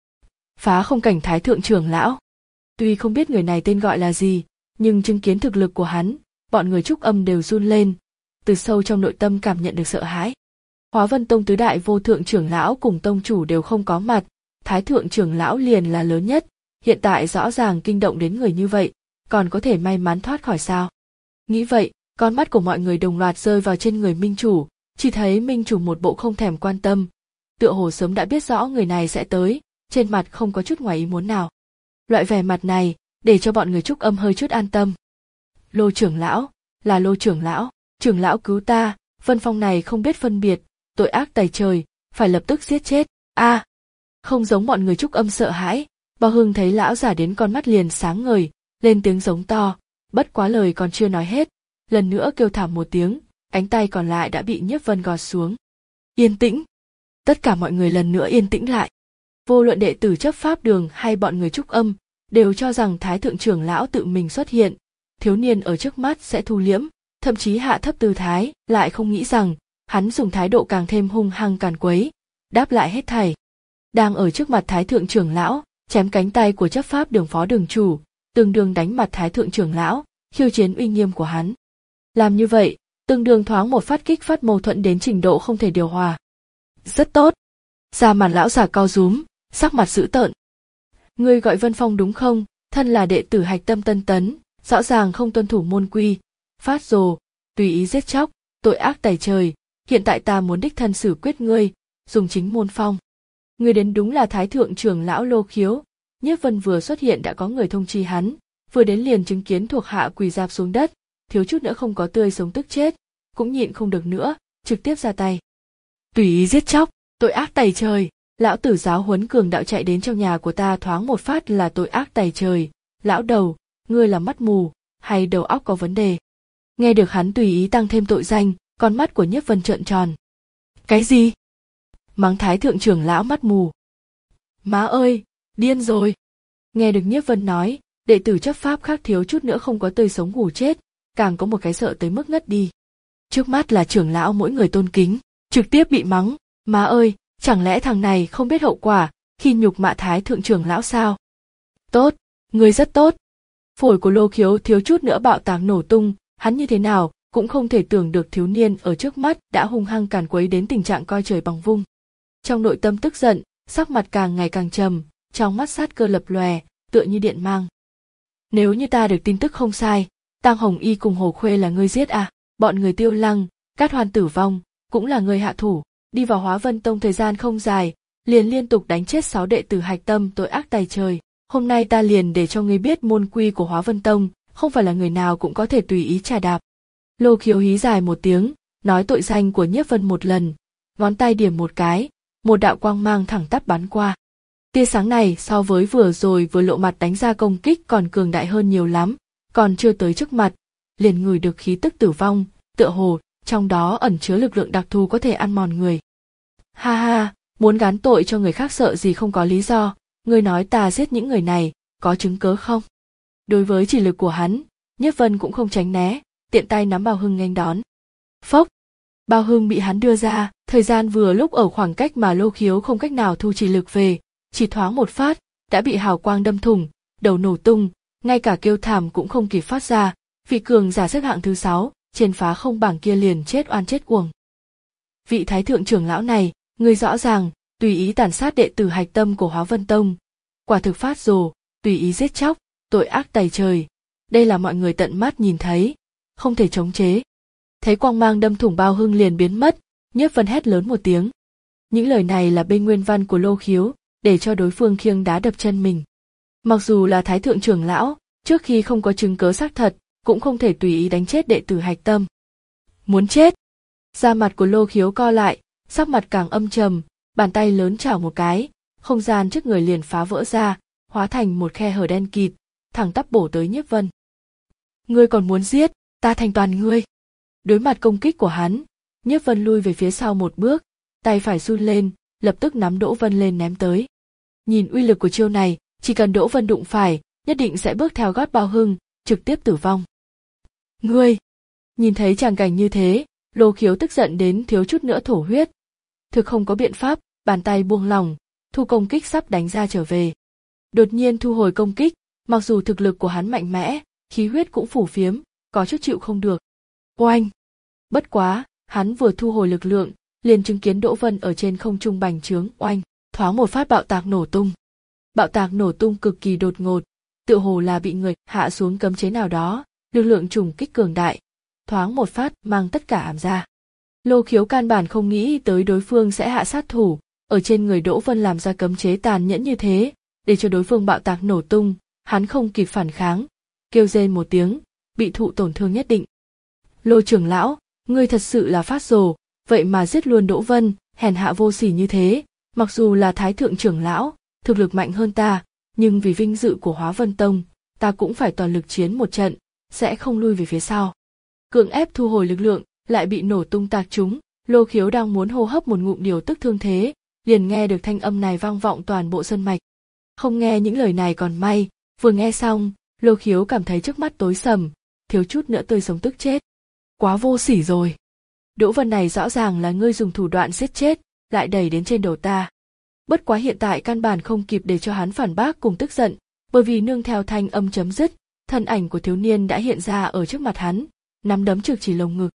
phá không cảnh thái thượng trưởng lão. Tuy không biết người này tên gọi là gì, nhưng chứng kiến thực lực của hắn, bọn người Trúc Âm đều run lên, từ sâu trong nội tâm cảm nhận được sợ hãi. Hóa Vân Tông tứ đại vô thượng trưởng lão cùng tông chủ đều không có mặt, thái thượng trưởng lão liền là lớn nhất, hiện tại rõ ràng kinh động đến người như vậy, còn có thể may mắn thoát khỏi sao? Nghĩ vậy, con mắt của mọi người đồng loạt rơi vào trên người Minh chủ, chỉ thấy Minh chủ một bộ không thèm quan tâm, tựa hồ sớm đã biết rõ người này sẽ tới, trên mặt không có chút ngoài ý muốn nào. Loại vẻ mặt này, để cho bọn người Trúc Âm hơi chút an tâm. Lô trưởng lão, là Lô trưởng lão, trưởng lão cứu ta, Vân Phong này không biết phân biệt, tội ác tày trời, phải lập tức giết chết. A, à, không giống bọn người Trúc Âm sợ hãi, Bao Hưng thấy lão giả đến con mắt liền sáng ngời, lên tiếng giống to, bất quá lời còn chưa nói hết, lần nữa kêu thảm một tiếng, cánh tay còn lại đã bị Nhiếp Vân gọt xuống. Yên tĩnh. Tất cả mọi người lần nữa yên tĩnh lại. Vô luận đệ tử chấp pháp đường hay bọn người Trúc Âm, đều cho rằng thái thượng trưởng lão tự mình xuất hiện, thiếu niên ở trước mắt sẽ thu liễm, thậm chí hạ thấp tư thái, lại không nghĩ rằng hắn dùng thái độ càng thêm hung hăng càn quấy, đáp lại hết thảy. Đang ở trước mặt thái thượng trưởng lão, chém cánh tay của chấp pháp đường phó đường chủ, tương đương đánh mặt thái thượng trưởng lão, khiêu chiến uy nghiêm của hắn. Làm như vậy, tương đương thoáng một phát kích phát mâu thuẫn đến trình độ không thể điều hòa. Rất tốt. Da mặt lão già co rúm, sắc mặt dữ tợn. Ngươi gọi Vân Phong đúng không? Thân là đệ tử hạch tâm tân tấn, rõ ràng không tuân thủ môn quy, phát rồ, tùy ý giết chóc, tội ác tày trời. Hiện tại ta muốn đích thân xử quyết ngươi, dùng chính môn phong. Ngươi đến đúng là thái thượng trưởng lão Lô Khiếu. Nhiếp Vân vừa xuất hiện đã có người thông chi hắn, vừa đến liền chứng kiến thuộc hạ quỳ rạp xuống đất, thiếu chút nữa không có tươi sống tức chết, cũng nhịn không được nữa, trực tiếp ra tay. Tùy ý giết chóc, tội ác tày trời, lão tử giáo huấn cường đạo chạy đến trong nhà của ta thoáng một phát là tội ác tày trời, lão đầu, ngươi là mắt mù, hay đầu óc có vấn đề? Nghe được hắn tùy ý tăng thêm tội danh, con mắt của Nhiếp Vân trợn tròn. Cái gì? Mắng thái thượng trưởng lão mắt mù. Má ơi, điên rồi. Nghe được Nhiếp Vân nói, đệ tử chấp pháp khác thiếu chút nữa không có tươi sống ngủ chết, càng có một cái sợ tới mức ngất đi. Trước mắt là trưởng lão mỗi người tôn kính, trực tiếp bị mắng, má ơi, chẳng lẽ thằng này không biết hậu quả khi nhục mạ thái thượng trưởng lão sao? Tốt, người rất tốt. Phổi của Lô Khiếu thiếu chút nữa bạo tạc nổ tung, hắn như thế nào cũng không thể tưởng được thiếu niên ở trước mắt đã hung hăng càn quấy đến tình trạng coi trời bằng vung. Trong nội tâm tức giận, sắc mặt càng ngày càng trầm, trong mắt sát cơ lập lòe, tựa như điện mang. Nếu như ta được tin tức không sai, Tang Hồng Y cùng Hồ Khuê là ngươi giết à? Bọn người Tiêu Lăng, Cát Hoan tử vong, cũng là ngươi hạ thủ. Đi vào Hóa Vân Tông thời gian không dài, liền liên tục đánh chết sáu đệ tử hạch tâm tội ác tày trời. Hôm nay ta liền để cho ngươi biết môn quy của Hóa Vân Tông, không phải là người nào cũng có thể tùy ý trà đạp. Lô Khiếu hí dài một tiếng, nói tội danh của Nhiếp Vân một lần, ngón tay điểm một cái, một đạo quang mang thẳng tắp bắn qua. Tia sáng này so với vừa rồi vừa lộ mặt đánh ra công kích còn cường đại hơn nhiều lắm, còn chưa tới trước mặt, liền ngửi được khí tức tử vong, tựa hồ trong đó ẩn chứa lực lượng đặc thù có thể ăn mòn người. Ha ha, muốn gán tội cho người khác sợ gì không có lý do, ngươi nói ta giết những người này, có chứng cớ không? Đối với chỉ lực của hắn, Nhiếp Vân cũng không tránh né, tiện tay nắm Bao Hưng nghênh đón. Phốc, Bao Hưng bị hắn đưa ra, thời gian vừa lúc ở khoảng cách mà Lô Khiếu không cách nào thu chỉ lực về, chỉ thoáng một phát, đã bị hào quang đâm thủng, đầu nổ tung, ngay cả kêu thảm cũng không kịp phát ra, vị cường giả xếp hạng thứ sáu, trên phá không bảng kia liền chết oan chết uổng. Vị thái thượng trưởng lão này, người rõ ràng, tùy ý tàn sát đệ tử hạch tâm của Hóa Vân Tông, quả thực phát rồ, tùy ý giết chóc, tội ác tày trời. Đây là mọi người tận mắt nhìn thấy, không thể chống chế. Thấy quang mang đâm thủng Bao Hưng liền biến mất, Nhiếp Vân hét lớn một tiếng. Những lời này là bên nguyên văn của Lô Khiếu, để cho đối phương khiêng đá đập chân mình. Mặc dù là thái thượng trưởng lão, trước khi không có chứng cớ xác thật, cũng không thể tùy ý đánh chết đệ tử hạch tâm. Muốn chết? Da mặt của Lô Khiếu co lại, sắc mặt càng âm trầm, bàn tay lớn chảo một cái, không gian trước người liền phá vỡ ra, hóa thành một khe hở đen kịt, thẳng tắp bổ tới Nhiếp Vân. Ngươi còn muốn giết, ta thành toàn ngươi. Đối mặt công kích của hắn, Nhiếp Vân lui về phía sau một bước, tay phải run lên, lập tức nắm Đỗ Vân lên ném tới. Nhìn uy lực của chiêu này, chỉ cần Đỗ Vân đụng phải, nhất định sẽ bước theo gót Bao Hưng, trực tiếp tử vong. Ngươi! Nhìn thấy tràng cảnh như thế, Lô Khiếu tức giận đến thiếu chút nữa thổ huyết. Thực không có biện pháp, bàn tay buông lỏng, thu công kích sắp đánh ra trở về. Đột nhiên thu hồi công kích, mặc dù thực lực của hắn mạnh mẽ, khí huyết cũng phủ phiếm, có chút chịu không được. Oanh! Bất quá, hắn vừa thu hồi lực lượng, liền chứng kiến Đỗ Vân ở trên không trung bành trướng, oanh, thoáng một phát bạo tạc nổ tung. Bạo tạc nổ tung cực kỳ đột ngột, tựa hồ là bị người hạ xuống cấm chế nào đó, lực lượng trùng kích cường đại, thoáng một phát mang tất cả ảm ra. Lô Khiếu căn bản không nghĩ tới đối phương sẽ hạ sát thủ, ở trên người Đỗ Vân làm ra cấm chế tàn nhẫn như thế, để cho đối phương bạo tạc nổ tung, hắn không kịp phản kháng, kêu rên một tiếng, bị thụ tổn thương nhất định. Lô trưởng lão, ngươi thật sự là phát rồ, vậy mà giết luôn Đỗ Vân, hèn hạ vô sỉ như thế, mặc dù là thái thượng trưởng lão, thực lực mạnh hơn ta, nhưng vì vinh dự của Hóa Vân Tông, ta cũng phải toàn lực chiến một trận, sẽ không lui về phía sau. Cưỡng ép thu hồi lực lượng, lại bị nổ tung tạc trúng, Lô Khiếu đang muốn hô hấp một ngụm điều tức thương thế, liền nghe được thanh âm này vang vọng toàn bộ sơn mạch. Không nghe những lời này còn may, vừa nghe xong, Lô Khiếu cảm thấy trước mắt tối sầm, thiếu chút nữa tươi sống tức chết. Quá vô sỉ rồi. Đỗ Vân này rõ ràng là ngươi dùng thủ đoạn giết chết, lại đẩy đến trên đầu ta. Bất quá hiện tại căn bản không kịp để cho hắn phản bác cùng tức giận, bởi vì nương theo thanh âm chấm dứt, thân ảnh của thiếu niên đã hiện ra ở trước mặt hắn, nắm đấm trực chỉ lồng ngực.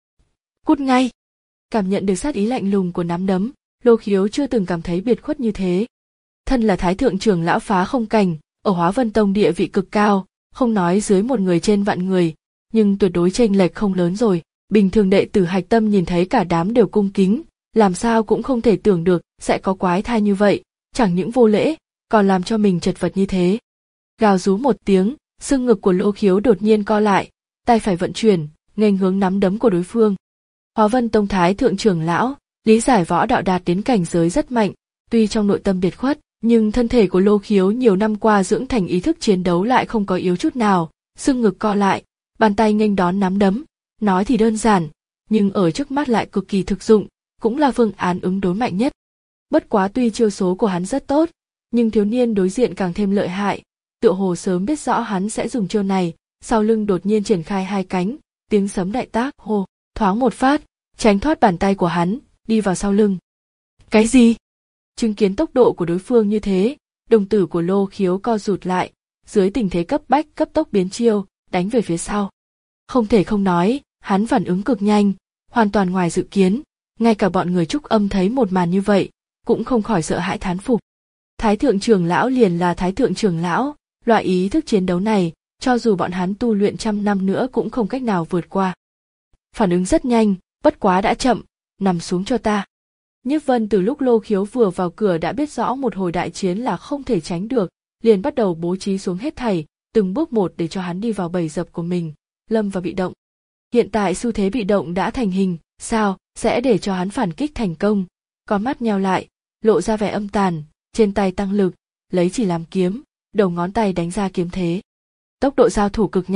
Cút ngay! Cảm nhận được sát ý lạnh lùng của nắm đấm, Lô Khiếu chưa từng cảm thấy biệt khuất như thế. Thân là thái thượng trưởng lão phá không cảnh, ở Hóa Vân Tông địa vị cực cao, không nói dưới một người trên vạn người, nhưng tuyệt đối chênh lệch không lớn rồi. Bình thường đệ tử hạch tâm nhìn thấy cả đám đều cung kính, làm sao cũng không thể tưởng được sẽ có quái thai như vậy, chẳng những vô lễ, còn làm cho mình chật vật như thế. Gào rú một tiếng, xương ngực của Lô Khiếu đột nhiên co lại, tay phải vận chuyển, nghênh hướng nắm đấm của đối phương. Hóa Vân Tông thái thượng trưởng lão, lý giải võ đạo đạt đến cảnh giới rất mạnh, tuy trong nội tâm biệt khuất, nhưng thân thể của Lô Khiếu nhiều năm qua dưỡng thành ý thức chiến đấu lại không có yếu chút nào, xương ngực co lại, bàn tay nghênh đón nắm đấm, nói thì đơn giản, nhưng ở trước mắt lại cực kỳ thực dụng, cũng là phương án ứng đối mạnh nhất. Bất quá tuy chiêu số của hắn rất tốt, nhưng thiếu niên đối diện càng thêm lợi hại, tựa hồ sớm biết rõ hắn sẽ dùng chiêu này, sau lưng đột nhiên triển khai hai cánh, tiếng sấm đại tác, hô, thoáng một phát, tránh thoát bàn tay của hắn, đi vào sau lưng. Cái gì? Chứng kiến tốc độ của đối phương như thế, đồng tử của Lô Khiếu co rụt lại, dưới tình thế cấp bách cấp tốc biến chiêu, đánh về phía sau. Không thể không nói, hắn phản ứng cực nhanh, hoàn toàn ngoài dự kiến, ngay cả bọn người Trúc Âm thấy một màn như vậy, cũng không khỏi sợ hãi thán phục. Thái thượng trưởng lão liền là thái thượng trưởng lão, loại ý thức chiến đấu này, cho dù bọn hắn tu luyện trăm năm nữa cũng không cách nào vượt qua. Phản ứng rất nhanh, bất quá đã chậm, nằm xuống cho ta. Nhiếp Vân từ lúc Lô Khiếu vừa vào cửa đã biết rõ một hồi đại chiến là không thể tránh được, liền bắt đầu bố trí xuống hết thảy, từng bước một để cho hắn đi vào bẫy dập của mình, lâm vào bị động. Hiện tại xu thế bị động đã thành hình, sao sẽ để cho hắn phản kích thành công? Con mắt nheo lại, lộ ra vẻ âm tàn, trên tay tăng lực, lấy chỉ làm kiếm, đầu ngón tay đánh ra kiếm thế. Tốc độ giao thủ cực nhanh,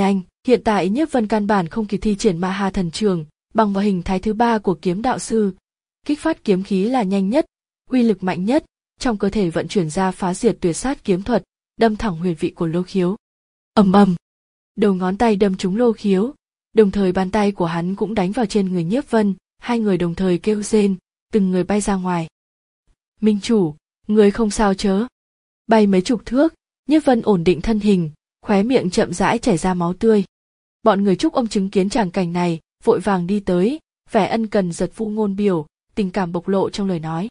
Hiện tại Nhiếp Vân căn bản không kịp thi triển Ma Ha Thần Trường, bằng vào hình thái thứ ba của kiếm đạo sư, kích phát kiếm khí là nhanh nhất, uy lực mạnh nhất, trong cơ thể vận chuyển ra phá diệt tuyệt sát kiếm thuật, đâm thẳng huyệt vị của Lô Khiếu. Ầm ầm, đầu ngón tay đâm trúng Lô Khiếu, đồng thời bàn tay của hắn cũng đánh vào trên người Nhiếp Vân, hai người đồng thời kêu rên, từng người bay ra ngoài. Minh chủ, người không sao chớ? Bay mấy chục thước, Nhiếp Vân ổn định thân hình, khóe miệng chậm rãi chảy ra máu tươi. Bọn người Trúc Âm chứng kiến tràng cảnh này, vội vàng đi tới, vẻ ân cần giật vũ ngôn biểu, tình cảm bộc lộ trong lời nói.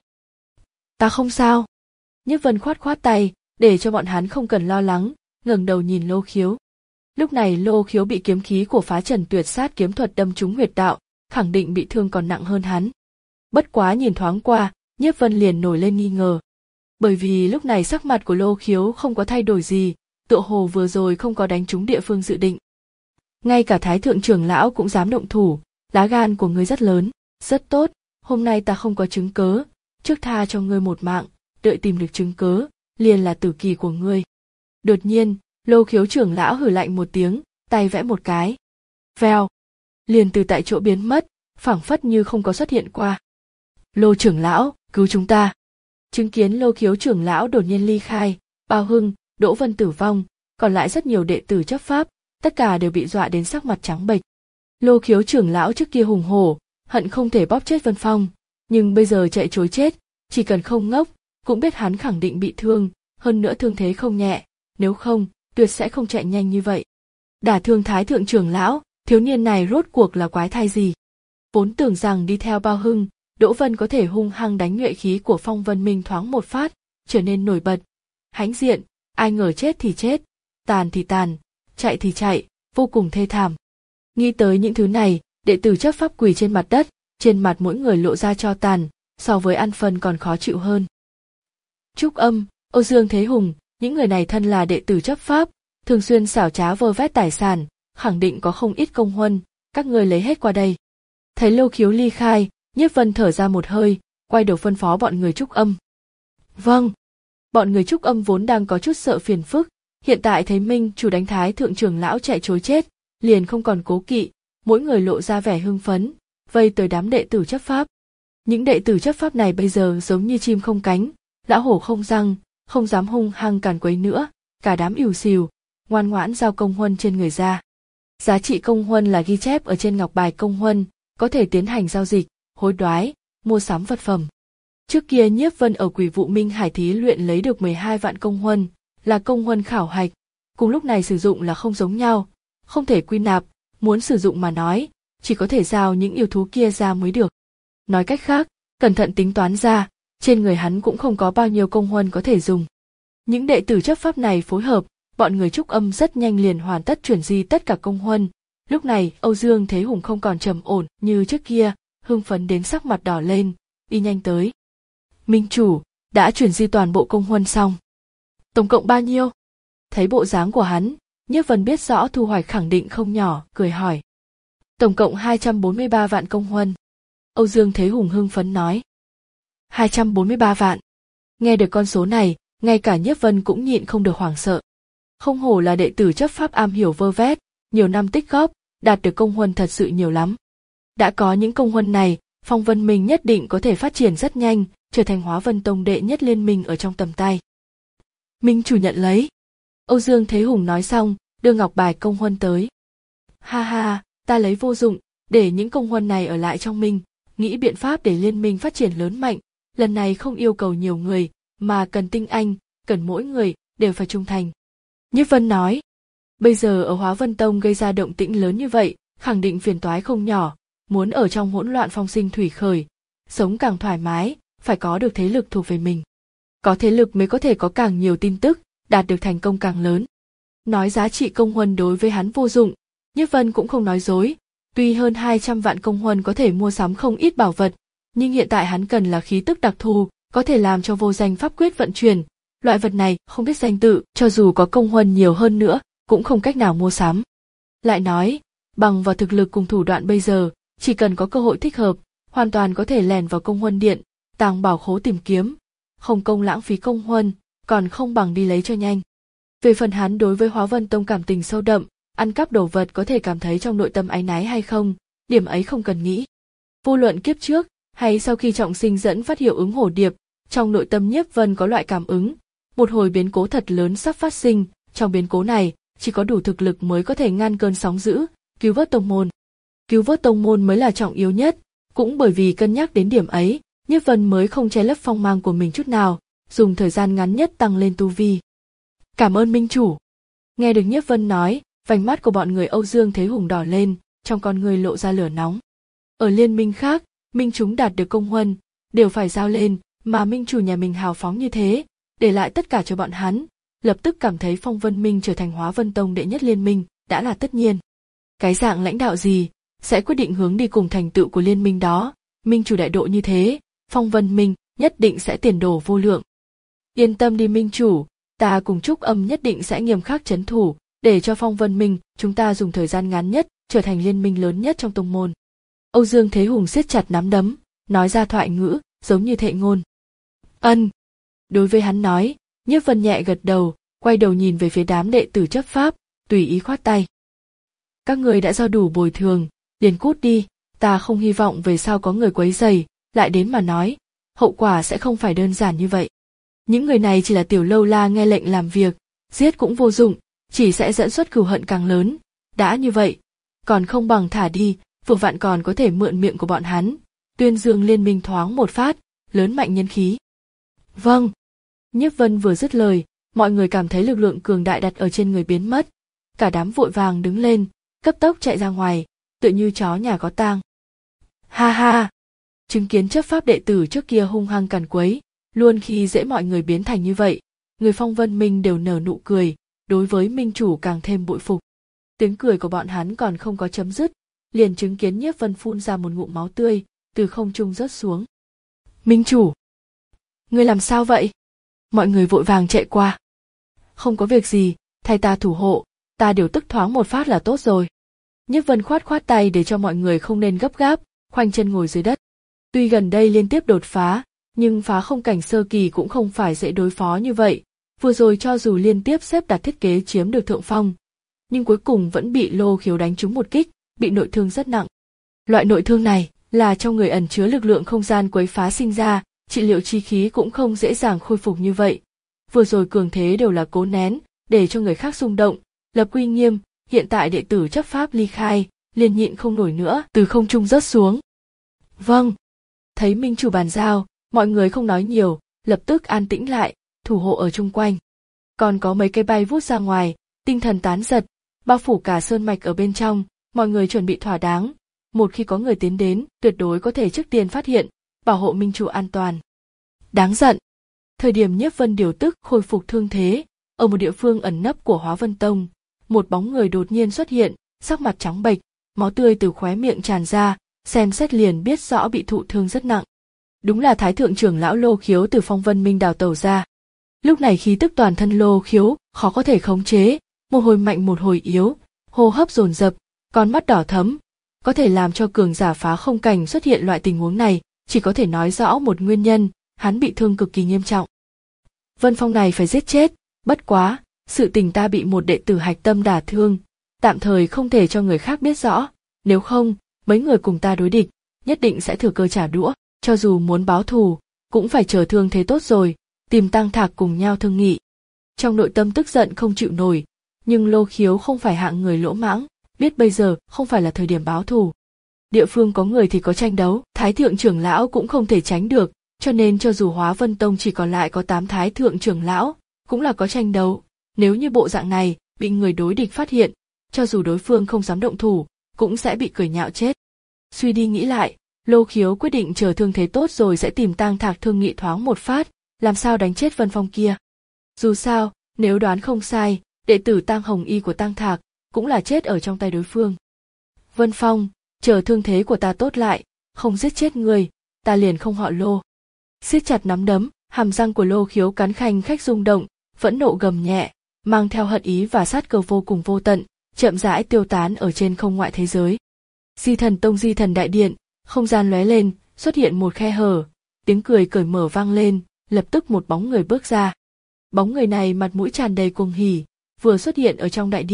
Ta không sao. Nhiếp Vân khoát khoát tay, để cho bọn hắn không cần lo lắng, ngẩng đầu nhìn Lô Khiếu. Lúc này Lô Khiếu bị kiếm khí của phá trần tuyệt sát kiếm thuật đâm trúng huyệt đạo, khẳng định bị thương còn nặng hơn hắn. Bất quá nhìn thoáng qua, Nhiếp Vân liền nổi lên nghi ngờ. Bởi vì lúc này sắc mặt của Lô Khiếu không có thay đổi gì, tựa hồ vừa rồi không có đánh trúng địa phương dự định. Ngay cả Thái thượng trưởng lão cũng dám động thủ, lá gan của ngươi rất lớn, rất tốt, hôm nay ta không có chứng cớ, trước tha cho ngươi một mạng, đợi tìm được chứng cớ, liền là tử kỳ của ngươi. Đột nhiên, Lô Khiếu trưởng lão hử lạnh một tiếng, tay vẽ một cái. Vèo, liền từ tại chỗ biến mất, phảng phất như không có xuất hiện qua. Lô trưởng lão, cứu chúng ta. Chứng kiến Lô Khiếu trưởng lão đột nhiên ly khai, Bao Hưng, Đỗ Vân tử vong, còn lại rất nhiều đệ tử chấp pháp, tất cả đều bị dọa đến sắc mặt trắng bệch. Lô Khiếu trưởng lão trước kia hùng hổ, hận không thể bóp chết Vân Phong, nhưng bây giờ chạy trối chết, chỉ cần không ngốc, cũng biết hắn khẳng định bị thương, hơn nữa thương thế không nhẹ, nếu không, tuyệt sẽ không chạy nhanh như vậy. Đả thương Thái thượng trưởng lão, thiếu niên này rốt cuộc là quái thai gì? Vốn tưởng rằng đi theo Bao Hưng, Đỗ Vân có thể hung hăng đánh nhuệ khí của Phong Vân Minh thoáng một phát, trở nên nổi bật. Hãnh diện, ai ngờ chết thì chết, tàn thì tàn, chạy thì chạy, vô cùng thê thảm. Nghĩ tới những thứ này, đệ tử chấp pháp quỳ trên mặt đất, trên mặt mỗi người lộ ra tro tàn, so với ăn phân còn khó chịu hơn. Trúc Âm, Âu Dương Thế Hùng, những người này thân là đệ tử chấp pháp, thường xuyên xảo trá vơ vét tài sản, khẳng định có không ít công huân, các ngươi lấy hết qua đây. Thấy Lô Khiếu ly khai, Nhiếp Vân thở ra một hơi, quay đầu phân phó bọn người Trúc Âm. Vâng. Bọn người Trúc Âm vốn đang có chút sợ phiền phức, hiện tại thấy Minh chủ đánh Thái thượng trưởng lão chạy trối chết, liền không còn cố kỵ, mỗi người lộ ra vẻ hưng phấn, vây tới đám đệ tử chấp pháp. Những đệ tử chấp pháp này bây giờ giống như chim không cánh, lão hổ không răng, không dám hung hăng càn quấy nữa, cả đám ỉu xìu, ngoan ngoãn giao công huân trên người ra. Giá trị công huân là ghi chép ở trên ngọc bài công huân, có thể tiến hành giao dịch, hối đoái, mua sắm vật phẩm. Trước kia Nhiếp Vân ở Quỷ Vụ Minh Hải thí luyện lấy được mười hai vạn công huân, là công huân khảo hạch, cùng lúc này sử dụng là không giống nhau, không thể quy nạp, muốn sử dụng mà nói, chỉ có thể giao những yêu thú kia ra mới được. Nói cách khác, cẩn thận tính toán ra, trên người hắn cũng không có bao nhiêu công huân có thể dùng. Những đệ tử chấp pháp này phối hợp, bọn người Trúc Âm rất nhanh liền hoàn tất chuyển di tất cả công huân. Lúc này Âu Dương Thế Hùng không còn trầm ổn như trước kia, hưng phấn đến sắc mặt đỏ lên, đi nhanh tới. Minh chủ, đã chuyển di toàn bộ công huân xong. Tổng cộng bao nhiêu? Thấy bộ dáng của hắn, Nhiếp Vân biết rõ thu hoạch khẳng định không nhỏ, cười hỏi. Tổng cộng hai trăm bốn mươi ba vạn công huân. Âu Dương Thế Hùng hưng phấn nói. hai trăm bốn mươi ba vạn. Nghe được con số này, ngay cả Nhiếp Vân cũng nhịn không được hoảng sợ. Không hổ là đệ tử chấp pháp am hiểu vơ vét, nhiều năm tích góp, đạt được công huân thật sự nhiều lắm. Đã có những công huân này, Phong Vân Minh nhất định có thể phát triển rất nhanh, trở thành Hóa Vân Tông đệ nhất liên minh ở trong tầm tay. Minh chủ nhận lấy. Âu Dương Thế Hùng nói xong, đưa ngọc bài công huân tới. Ha ha, ta lấy vô dụng, để những công huân này ở lại trong minh, nghĩ biện pháp để liên minh phát triển lớn mạnh, lần này không yêu cầu nhiều người, mà cần tinh anh, cần mỗi người đều phải trung thành. Nhiếp Vân nói, bây giờ ở Hóa Vân Tông gây ra động tĩnh lớn như vậy, khẳng định phiền toái không nhỏ, muốn ở trong hỗn loạn phong sinh thủy khởi, sống càng thoải mái, phải có được thế lực thuộc về mình. Có thế lực mới có thể có càng nhiều tin tức, đạt được thành công càng lớn. Nói giá trị công huân đối với hắn vô dụng, Nhiếp Vân cũng không nói dối, tuy hơn hai trăm vạn công huân có thể mua sắm không ít bảo vật, nhưng hiện tại hắn cần là khí tức đặc thù, có thể làm cho vô danh pháp quyết vận chuyển, loại vật này không biết danh tự, cho dù có công huân nhiều hơn nữa, cũng không cách nào mua sắm. Lại nói, bằng vào thực lực cùng thủ đoạn bây giờ, chỉ cần có cơ hội thích hợp, hoàn toàn có thể lèn vào công huân điện, tàng bảo khố tìm kiếm, không công lãng phí công huân, còn không bằng đi lấy cho nhanh. Về phần hắn đối với Hóa Vân Tông cảm tình sâu đậm, ăn cắp đồ vật có thể cảm thấy trong nội tâm áy náy hay không, điểm ấy không cần nghĩ. Vô luận kiếp trước hay sau khi trọng sinh dẫn phát hiệu ứng hổ điệp, trong nội tâm Nhiếp Vân có loại cảm ứng, một hồi biến cố thật lớn sắp phát sinh, trong biến cố này, chỉ có đủ thực lực mới có thể ngăn cơn sóng dữ, cứu vớt tông môn. Cứu vớt tông môn mới là trọng yếu nhất, cũng bởi vì cân nhắc đến điểm ấy, Nhiếp Vân mới không che lấp phong mang của mình chút nào, dùng thời gian ngắn nhất tăng lên tu vi. Cảm ơn minh chủ. Nghe được Nhiếp Vân nói, vành mắt của bọn người Âu Dương Thế Hùng đỏ lên, trong con người lộ ra lửa nóng. Ở liên minh khác, minh chúng đạt được công huân, đều phải giao lên, mà minh chủ nhà mình hào phóng như thế, để lại tất cả cho bọn hắn, lập tức cảm thấy Phong Vân Minh trở thành Hóa Vân Tông đệ nhất liên minh, đã là tất nhiên. Cái dạng lãnh đạo gì, sẽ quyết định hướng đi cùng thành tựu của liên minh đó, minh chủ đại độ như thế, Phong Vân Minh nhất định sẽ tiền đồ vô lượng. Yên tâm đi minh chủ, ta cùng Trúc Âm nhất định sẽ nghiêm khắc trấn thủ, để cho Phong Vân Minh chúng ta dùng thời gian ngắn nhất trở thành liên minh lớn nhất trong tông môn. Âu Dương Thế Hùng siết chặt nắm đấm, nói ra thoại ngữ, giống như thệ ngôn. Ân. Đối với hắn nói, Nhiếp Vân nhẹ gật đầu, quay đầu nhìn về phía đám đệ tử chấp pháp, tùy ý khoát tay. Các người đã giao đủ bồi thường, liền cút đi, ta không hy vọng về sau có người quấy rầy, lại đến mà nói, hậu quả sẽ không phải đơn giản như vậy. Những người này chỉ là tiểu lâu la nghe lệnh làm việc, giết cũng vô dụng, chỉ sẽ dẫn xuất cừu hận càng lớn. Đã như vậy, còn không bằng thả đi, vừa vặn còn có thể mượn miệng của bọn hắn, tuyên dương liên minh thoáng một phát, lớn mạnh nhân khí. Vâng. Nhiếp Vân vừa dứt lời, mọi người cảm thấy lực lượng cường đại đặt ở trên người biến mất, cả đám vội vàng đứng lên, cấp tốc chạy ra ngoài, tựa như chó nhà có tang. Ha ha. Chứng kiến chấp pháp đệ tử trước kia hung hăng càn quấy, luôn khi dễ mọi người biến thành như vậy, người Phong Vân Minh đều nở nụ cười, đối với minh chủ càng thêm bội phục. Tiếng cười của bọn hắn còn không có chấm dứt, liền chứng kiến Nhiếp Vân phun ra một ngụm máu tươi, từ không trung rớt xuống. Minh chủ! Ngươi làm sao vậy? Mọi người vội vàng chạy qua. Không có việc gì, thay ta thủ hộ, ta điều tức thoáng một phát là tốt rồi. Nhiếp Vân khoát khoát tay để cho mọi người không nên gấp gáp, khoanh chân ngồi dưới đất. Tuy gần đây liên tiếp đột phá, nhưng phá không cảnh sơ kỳ cũng không phải dễ đối phó như vậy. Vừa rồi cho dù liên tiếp xếp đặt thiết kế chiếm được thượng phong, nhưng cuối cùng vẫn bị Lô Khiếu đánh trúng một kích, bị nội thương rất nặng. Loại nội thương này là trong người ẩn chứa lực lượng không gian quấy phá sinh ra, trị liệu chi khí cũng không dễ dàng khôi phục như vậy. Vừa rồi cường thế đều là cố nén, để cho người khác xung động, lập uy nghiêm, hiện tại đệ tử chấp pháp ly khai, liền nhịn không nổi nữa, từ không trung rớt xuống. Vâng. Thấy minh chủ bàn giao, mọi người không nói nhiều, lập tức an tĩnh lại, thủ hộ ở chung quanh. Còn có mấy cây bay vút ra ngoài, tinh thần tán giật, bao phủ cả sơn mạch ở bên trong, mọi người chuẩn bị thỏa đáng. Một khi có người tiến đến, tuyệt đối có thể trước tiên phát hiện, bảo hộ minh chủ an toàn. Đáng giận. Thời điểm Nhiếp Vân điều tức khôi phục thương thế, ở một địa phương ẩn nấp của Hóa Vân Tông, một bóng người đột nhiên xuất hiện, sắc mặt trắng bệch, máu tươi từ khóe miệng tràn ra, xem xét liền biết rõ bị thụ thương rất nặng. Đúng là Thái thượng trưởng lão Lô Khiếu từ Phong Vân Minh đào tẩu ra. Lúc này khí tức toàn thân Lô Khiếu khó có thể khống chế, một hồi mạnh một hồi yếu, hô hấp dồn dập, con mắt đỏ thẫm, có thể làm cho cường giả phá không cảnh xuất hiện loại tình huống này, chỉ có thể nói rõ một nguyên nhân, hắn bị thương cực kỳ nghiêm trọng. Vân Phong này phải giết chết, bất quá, sự tình ta bị một đệ tử hạch tâm đả thương, tạm thời không thể cho người khác biết rõ, nếu không, mấy người cùng ta đối địch, nhất định sẽ thừa cơ trả đũa, cho dù muốn báo thù, cũng phải chờ thương thế tốt rồi, tìm Tăng Thạc cùng nhau thương nghị. Trong nội tâm tức giận không chịu nổi, nhưng Lô Khiếu không phải hạng người lỗ mãng, biết bây giờ không phải là thời điểm báo thù. Địa phương có người thì có tranh đấu, Thái thượng trưởng lão cũng không thể tránh được, cho nên cho dù Hóa Vân Tông chỉ còn lại có tám Thái thượng trưởng lão, cũng là có tranh đấu. Nếu như bộ dạng này bị người đối địch phát hiện, cho dù đối phương không dám động thủ, cũng sẽ bị cười nhạo chết. Suy đi nghĩ lại, Lô Khiếu quyết định chờ thương thế tốt rồi sẽ tìm Tang Thạc thương nghị thoáng một phát, làm sao đánh chết Vân Phong kia. Dù sao, nếu đoán không sai, đệ tử Tang Hồng Y của Tang Thạc cũng là chết ở trong tay đối phương. Vân Phong, chờ thương thế của ta tốt lại, không giết chết người, ta liền không họ Lô. Siết chặt nắm đấm, hàm răng của Lô Khiếu cắn khanh khách rung động, phẫn nộ gầm nhẹ, mang theo hận ý và sát cơ vô cùng vô tận, chậm rãi tiêu tán ở trên không ngoại thế giới. Di Thần Tông Di Thần Đại Điện, không gian lóe lên, xuất hiện một khe hở, tiếng cười cởi mở vang lên, lập tức một bóng người bước ra. Bóng người này mặt mũi tràn đầy cuồng hỉ, vừa xuất hiện ở trong đại điện,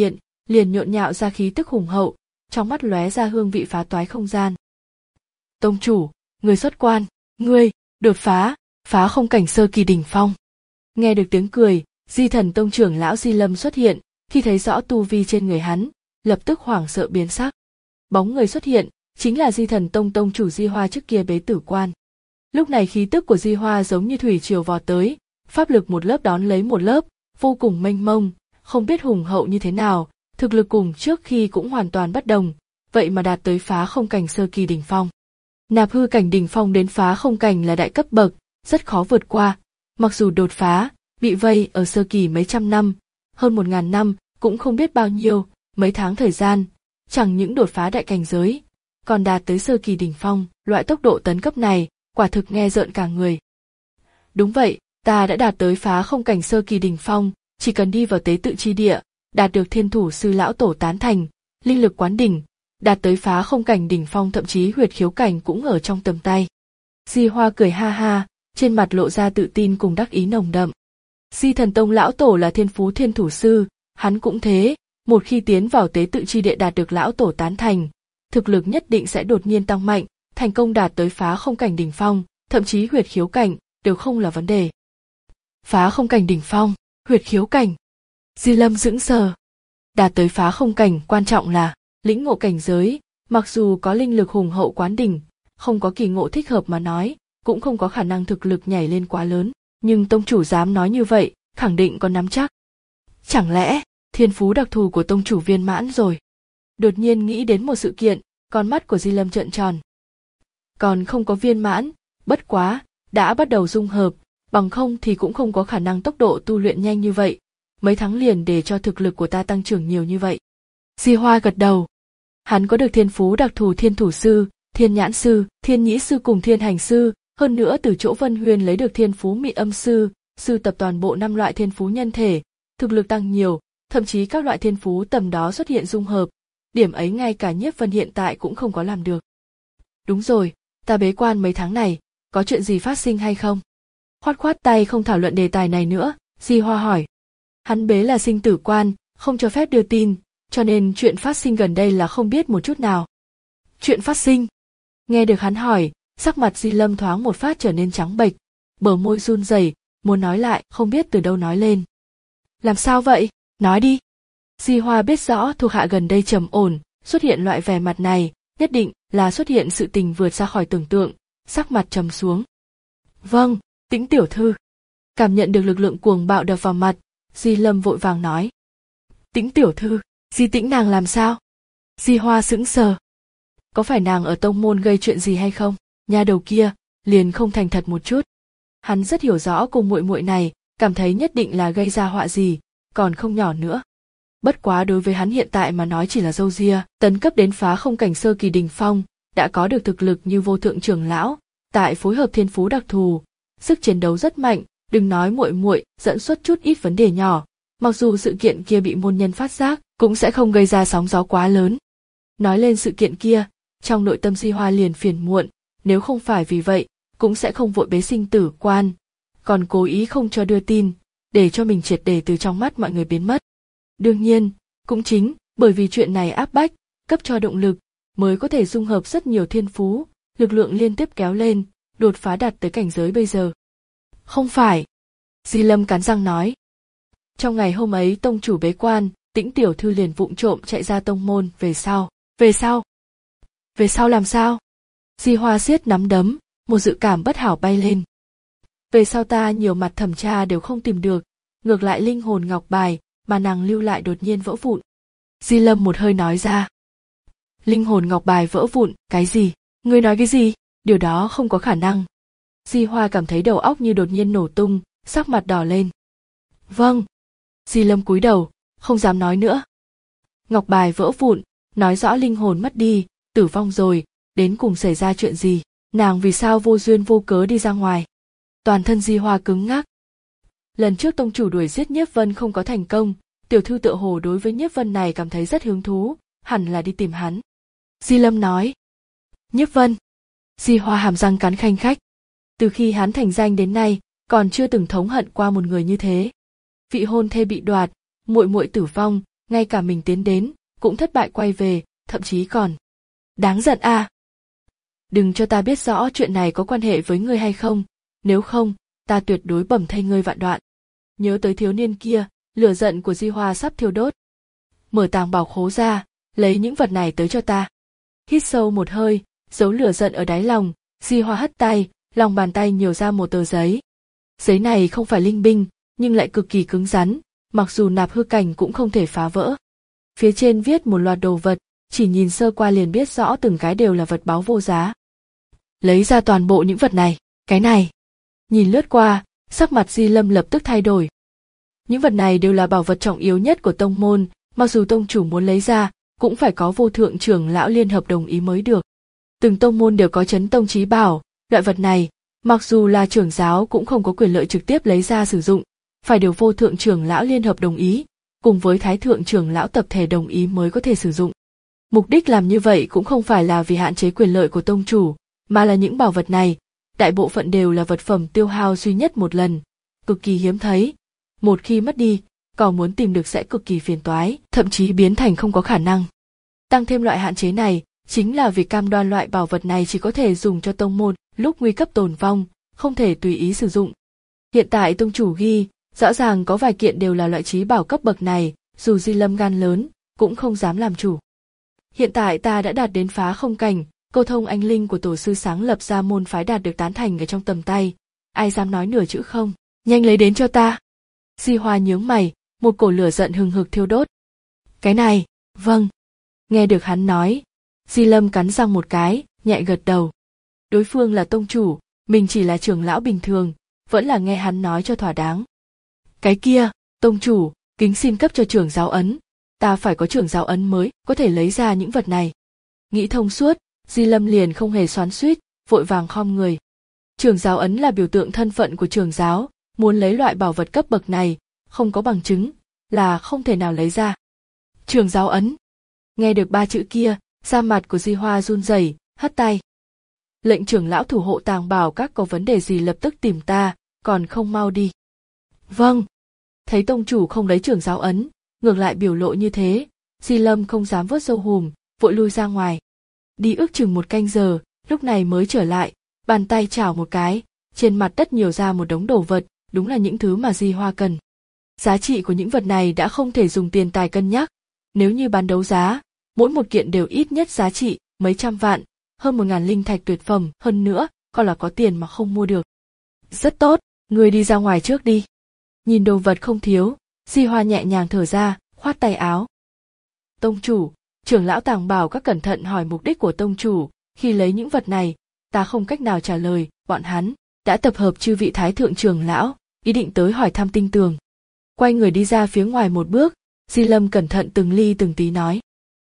liền nhộn nhạo ra khí tức hùng hậu, trong mắt lóe ra hương vị phá toái không gian. Tông chủ, người xuất quan, ngươi, đột phá, phá không cảnh sơ kỳ đỉnh phong. Nghe được tiếng cười, Di Thần Tông trưởng lão Di Lâm xuất hiện, khi thấy rõ tu vi trên người hắn, lập tức hoảng sợ biến sắc. Bóng người xuất hiện, chính là Di Thần Tông tông chủ Di Hoa trước kia bế tử quan. Lúc này khí tức của Di Hoa giống như thủy triều vò tới, pháp lực một lớp đón lấy một lớp, vô cùng mênh mông, không biết hùng hậu như thế nào, thực lực cùng trước khi cũng hoàn toàn bất đồng, vậy mà đạt tới phá không cảnh sơ kỳ đỉnh phong. Nạp hư cảnh đỉnh phong đến phá không cảnh là đại cấp bậc, rất khó vượt qua, mặc dù đột phá, bị vây ở sơ kỳ mấy trăm năm, hơn một ngàn năm, cũng không biết bao nhiêu, mấy tháng thời gian, chẳng những đột phá đại cảnh giới, còn đạt tới sơ kỳ đỉnh phong, loại tốc độ tấn cấp này, quả thực nghe rợn cả người. Đúng vậy, ta đã đạt tới phá không cảnh sơ kỳ đỉnh phong, chỉ cần đi vào tế tự chi địa, đạt được thiên thủ sư lão tổ tán thành, linh lực quán đỉnh, đạt tới phá không cảnh đỉnh phong, thậm chí huyệt khiếu cảnh cũng ở trong tầm tay. Di Hoa cười ha ha, trên mặt lộ ra tự tin cùng đắc ý nồng đậm. Di Thần Tông lão tổ là thiên phú thiên thủ sư, hắn cũng thế, một khi tiến vào tế tự chi địa đạt được lão tổ tán thành, thực lực nhất định sẽ đột nhiên tăng mạnh, thành công đạt tới phá không cảnh đỉnh phong, thậm chí huyệt khiếu cảnh đều không là vấn đề. Phá không cảnh đỉnh phong, huyệt khiếu cảnh. Di Lâm sững sờ. Đạt tới phá không cảnh quan trọng là lĩnh ngộ cảnh giới, mặc dù có linh lực hùng hậu quán đỉnh, không có kỳ ngộ thích hợp mà nói, cũng không có khả năng thực lực nhảy lên quá lớn, nhưng tông chủ dám nói như vậy, khẳng định có nắm chắc. Chẳng lẽ thiên phú đặc thù của tông chủ viên mãn rồi? Đột nhiên nghĩ đến một sự kiện, con mắt của Di Lâm trợn tròn. Còn không có viên mãn, bất quá, đã bắt đầu dung hợp, bằng không thì cũng không có khả năng tốc độ tu luyện nhanh như vậy, mấy tháng liền để cho thực lực của ta tăng trưởng nhiều như vậy. Di Hoa gật đầu. Hắn có được thiên phú đặc thù thiên thủ sư, thiên nhãn sư, thiên nhĩ sư cùng thiên hành sư, hơn nữa từ chỗ Vân Huyên lấy được thiên phú mị âm sư, sư tập toàn bộ năm loại thiên phú nhân thể, thực lực tăng nhiều, thậm chí các loại thiên phú tầm đó xuất hiện dung hợp, điểm ấy ngay cả Nhiếp Vân hiện tại cũng không có làm được. Đúng rồi, ta bế quan mấy tháng này, có chuyện gì phát sinh hay không? Khoát khoát tay không thảo luận đề tài này nữa, Di Hoa hỏi. Hắn bế là sinh tử quan, không cho phép đưa tin, cho nên chuyện phát sinh gần đây là không biết một chút nào. Chuyện phát sinh? Nghe được hắn hỏi, sắc mặt Di Lâm thoáng một phát trở nên trắng bệch, bờ môi run rẩy, muốn nói lại, không biết từ đâu nói lên. Làm sao vậy? Nói đi. Di Hoa biết rõ thuộc hạ gần đây trầm ổn, xuất hiện loại vẻ mặt này, nhất định là xuất hiện sự tình vượt ra khỏi tưởng tượng, sắc mặt trầm xuống. Vâng, Tĩnh tiểu thư. Cảm nhận được lực lượng cuồng bạo đập vào mặt, Di Lâm vội vàng nói. Tĩnh tiểu thư, Di Tĩnh nàng làm sao? Di Hoa sững sờ. Có phải nàng ở tông môn gây chuyện gì hay không? Nha đầu kia liền không thành thật một chút. Hắn rất hiểu rõ cùng muội muội này, cảm thấy nhất định là gây ra họa gì, còn không nhỏ nữa. Bất quá đối với hắn hiện tại mà nói chỉ là râu ria, tấn cấp đến phá không cảnh sơ kỳ đỉnh phong, đã có được thực lực như vô thượng trưởng lão, tại phối hợp thiên phú đặc thù, sức chiến đấu rất mạnh, đừng nói muội muội dẫn xuất chút ít vấn đề nhỏ, mặc dù sự kiện kia bị môn nhân phát giác, cũng sẽ không gây ra sóng gió quá lớn. Nói lên sự kiện kia, trong nội tâm Di Hoa liền phiền muộn, nếu không phải vì vậy, cũng sẽ không vội bế sinh tử quan, còn cố ý không cho đưa tin, để cho mình triệt để từ trong mắt mọi người biến mất. Đương nhiên, cũng chính bởi vì chuyện này áp bách, cấp cho động lực, mới có thể dung hợp rất nhiều thiên phú, lực lượng liên tiếp kéo lên, đột phá đạt tới cảnh giới bây giờ. Không phải. Di Lâm cắn răng nói. Trong ngày hôm ấy tông chủ bế quan, Tĩnh tiểu thư liền vụng trộm chạy ra tông môn, về sau. Về sau? Về sau làm sao? Di Hoa siết nắm đấm, một dự cảm bất hảo bay lên. Về sau ta nhiều mặt thẩm tra đều không tìm được, ngược lại linh hồn ngọc bài mà nàng lưu lại đột nhiên vỡ vụn. Di Lâm một hơi nói ra. Linh hồn ngọc bài vỡ vụn, cái gì? Ngươi nói cái gì? Điều đó không có khả năng. Di Hoa cảm thấy đầu óc như đột nhiên nổ tung, sắc mặt đỏ lên. Vâng. Di Lâm cúi đầu, không dám nói nữa. Ngọc bài vỡ vụn, nói rõ linh hồn mất đi, tử vong rồi, đến cùng xảy ra chuyện gì? Nàng vì sao vô duyên vô cớ đi ra ngoài? Toàn thân Di Hoa cứng ngắc. Lần trước tông chủ đuổi giết Nhiếp Vân không có thành công, tiểu thư tựa hồ đối với Nhiếp Vân này cảm thấy rất hứng thú, hẳn là đi tìm hắn. Di Lâm nói. Nhiếp Vân. Di Hoa hàm răng cắn khanh khách. Từ khi hắn thành danh đến nay, còn chưa từng thống hận qua một người như thế. Vị hôn thê bị đoạt, muội muội tử vong, ngay cả mình tiến đến, cũng thất bại quay về, thậm chí còn. Đáng giận à! Đừng cho ta biết rõ chuyện này có quan hệ với ngươi hay không, nếu không, ta tuyệt đối bầm thây ngươi vạn đoạn. Nhớ tới thiếu niên kia, lửa giận của Di Hoa sắp thiêu đốt. Mở tàng bảo khố ra, lấy những vật này tới cho ta. Hít sâu một hơi, giấu lửa giận ở đáy lòng, Di Hoa hất tay, lòng bàn tay nhiều ra một tờ giấy. Giấy này không phải linh binh, nhưng lại cực kỳ cứng rắn, mặc dù nạp hư cảnh cũng không thể phá vỡ. Phía trên viết một loạt đồ vật, chỉ nhìn sơ qua liền biết rõ từng cái đều là vật báu vô giá. Lấy ra toàn bộ những vật này, cái này. Nhìn lướt qua, sắc mặt Di Lâm lập tức thay đổi. Những vật này đều là bảo vật trọng yếu nhất của tông môn, mặc dù tông chủ muốn lấy ra, cũng phải có vô thượng trưởng lão liên hợp đồng ý mới được. Từng tông môn đều có chấn tông chí bảo, loại vật này, mặc dù là trưởng giáo cũng không có quyền lợi trực tiếp lấy ra sử dụng, phải được vô thượng trưởng lão liên hợp đồng ý, cùng với thái thượng trưởng lão tập thể đồng ý mới có thể sử dụng. Mục đích làm như vậy cũng không phải là vì hạn chế quyền lợi của tông chủ, mà là những bảo vật này, đại bộ phận đều là vật phẩm tiêu hao duy nhất một lần, cực kỳ hiếm thấy. Một khi mất đi, còn muốn tìm được sẽ cực kỳ phiền toái, thậm chí biến thành không có khả năng. Tăng thêm loại hạn chế này, chính là vì cam đoan loại bảo vật này chỉ có thể dùng cho tông môn lúc nguy cấp tồn vong, không thể tùy ý sử dụng. Hiện tại tông chủ ghi, rõ ràng có vài kiện đều là loại chí bảo cấp bậc này, dù Di Lâm gan lớn, cũng không dám làm chủ. Hiện tại ta đã đạt đến phá không cảnh, câu thông anh linh của tổ sư sáng lập ra môn phái đạt được tán thành ở trong tầm tay, ai dám nói nửa chữ không, nhanh lấy đến cho ta. Di Hoa nhướng mày, một cổ lửa giận hừng hực thiêu đốt. Cái này, vâng. Nghe được hắn nói, Di Lâm cắn răng một cái, nhẹ gật đầu. Đối phương là tông chủ, mình chỉ là trưởng lão bình thường, vẫn là nghe hắn nói cho thỏa đáng. Cái kia, tông chủ, kính xin cấp cho trưởng giáo ấn, ta phải có trưởng giáo ấn mới có thể lấy ra những vật này. Nghĩ thông suốt, Di Lâm liền không hề xoắn xuýt, vội vàng khom người. Trưởng giáo ấn là biểu tượng thân phận của trưởng giáo, muốn lấy loại bảo vật cấp bậc này, không có bằng chứng, là không thể nào lấy ra. Trưởng giáo ấn. Nghe được ba chữ kia, da mặt của Di Hoa run rẩy, hất tay. Lệnh trưởng lão thủ hộ tàng bảo các có vấn đề gì lập tức tìm ta, còn không mau đi. Vâng. Thấy tông chủ không lấy trưởng giáo ấn, ngược lại biểu lộ như thế, Di Lâm không dám vớt râu hùm, vội lui ra ngoài. Đi ước chừng một canh giờ, lúc này mới trở lại, bàn tay chảo một cái, trên mặt đất nhiều ra một đống đồ vật, đúng là những thứ mà Di Hoa cần. Giá trị của những vật này đã không thể dùng tiền tài cân nhắc, nếu như bán đấu giá, mỗi một kiện đều ít nhất giá trị mấy trăm vạn, hơn một ngàn linh thạch tuyệt phẩm, hơn nữa, còn là có tiền mà không mua được. Rất tốt, ngươi đi ra ngoài trước đi. Nhìn đồ vật không thiếu, Di Hoa nhẹ nhàng thở ra, khoát tay áo. Tông chủ, trưởng lão tàng bảo các cẩn thận hỏi mục đích của tông chủ, khi lấy những vật này, ta không cách nào trả lời, bọn hắn đã tập hợp chư vị thái thượng trưởng lão, ý định tới hỏi thăm tinh tường. Quay người đi ra phía ngoài một bước, Di Lâm cẩn thận từng ly từng tí nói.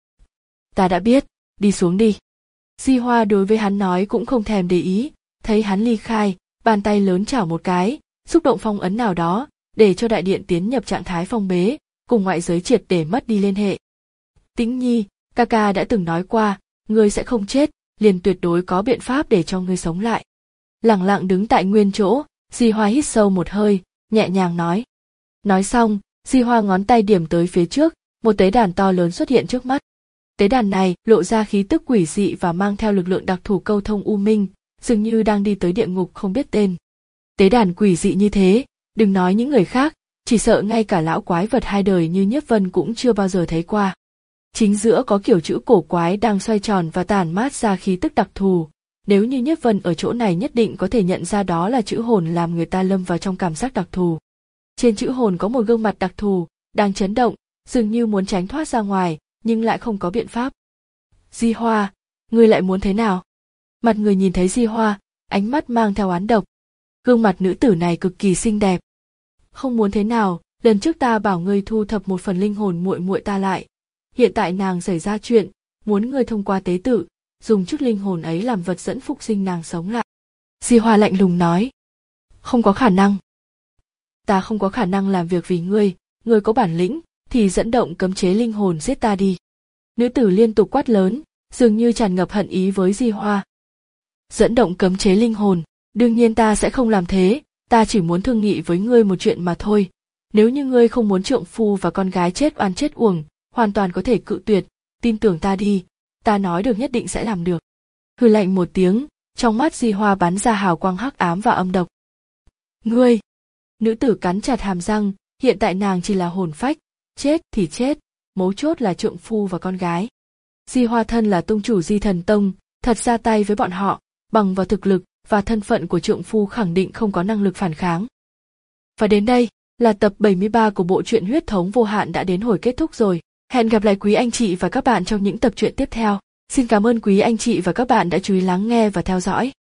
Ta đã biết, đi xuống đi. Di Hoa đối với hắn nói cũng không thèm để ý, thấy hắn ly khai, bàn tay lớn chảo một cái, xúc động phong ấn nào đó, để cho đại điện tiến nhập trạng thái phong bế, cùng ngoại giới triệt để mất đi liên hệ. Tĩnh Nhi, ca ca đã từng nói qua, ngươi sẽ không chết, liền tuyệt đối có biện pháp để cho ngươi sống lại. Lẳng lặng đứng tại nguyên chỗ, Di Hoa hít sâu một hơi, nhẹ nhàng nói. Nói xong, Di Hoa ngón tay điểm tới phía trước, một tế đàn to lớn xuất hiện trước mắt. Tế đàn này lộ ra khí tức quỷ dị và mang theo lực lượng đặc thù câu thông u minh, dường như đang đi tới địa ngục không biết tên. Tế đàn quỷ dị như thế, đừng nói những người khác, chỉ sợ ngay cả lão quái vật hai đời như Nhiếp Vân cũng chưa bao giờ thấy qua. Chính giữa có kiểu chữ cổ quái đang xoay tròn và tản mát ra khí tức đặc thù. Nếu như Nhiếp Vân ở chỗ này nhất định có thể nhận ra đó là chữ hồn làm người ta lâm vào trong cảm giác đặc thù. Trên chữ hồn có một gương mặt đặc thù, đang chấn động, dường như muốn tránh thoát ra ngoài, nhưng lại không có biện pháp. Di Hoa, ngươi lại muốn thế nào? Mặt người nhìn thấy Di Hoa, ánh mắt mang theo oán độc. Gương mặt nữ tử này cực kỳ xinh đẹp. Không muốn thế nào, lần trước ta bảo ngươi thu thập một phần linh hồn muội muội ta lại. Hiện tại nàng xảy ra chuyện, muốn ngươi thông qua tế tự, dùng chút linh hồn ấy làm vật dẫn phục sinh nàng sống lại. Di Hoa lạnh lùng nói. Không có khả năng. Ta không có khả năng làm việc vì ngươi, ngươi có bản lĩnh, thì dẫn động cấm chế linh hồn giết ta đi. Nữ tử liên tục quát lớn, dường như tràn ngập hận ý với Di Hoa. Dẫn động cấm chế linh hồn, đương nhiên ta sẽ không làm thế, ta chỉ muốn thương nghị với ngươi một chuyện mà thôi. Nếu như ngươi không muốn trượng phu và con gái chết oan chết uổng, hoàn toàn có thể cự tuyệt, tin tưởng ta đi, ta nói được nhất định sẽ làm được. Hừ lạnh một tiếng, trong mắt Di Hoa bắn ra hào quang hắc ám và âm độc. Ngươi! Nữ tử cắn chặt hàm răng, hiện tại nàng chỉ là hồn phách, chết thì chết, mấu chốt là trượng phu và con gái. Di Hoa thân là tông chủ Di Thần Tông, thật ra tay với bọn họ, bằng vào thực lực và thân phận của trượng phu khẳng định không có năng lực phản kháng. Và đến đây, là tập bảy mươi ba của bộ truyện Huyết Thống Vô Hạn đã đến hồi kết thúc rồi. Hẹn gặp lại quý anh chị và các bạn trong những tập truyện tiếp theo. Xin cảm ơn quý anh chị và các bạn đã chú ý lắng nghe và theo dõi.